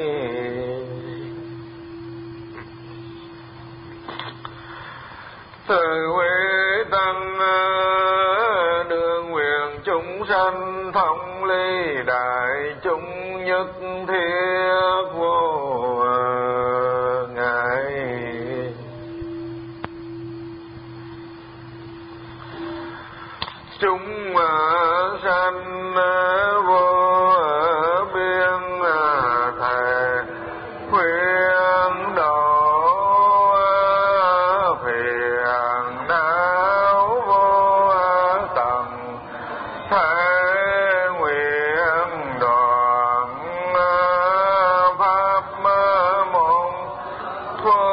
Từ quy tăng đương nguyện chúng sanh thông ly đại chúng nhất thiết vô ngại. Chúng sanh vô biên thề khuyên độ phiền não vô tận, thế nguyện đoạn pháp môn thuần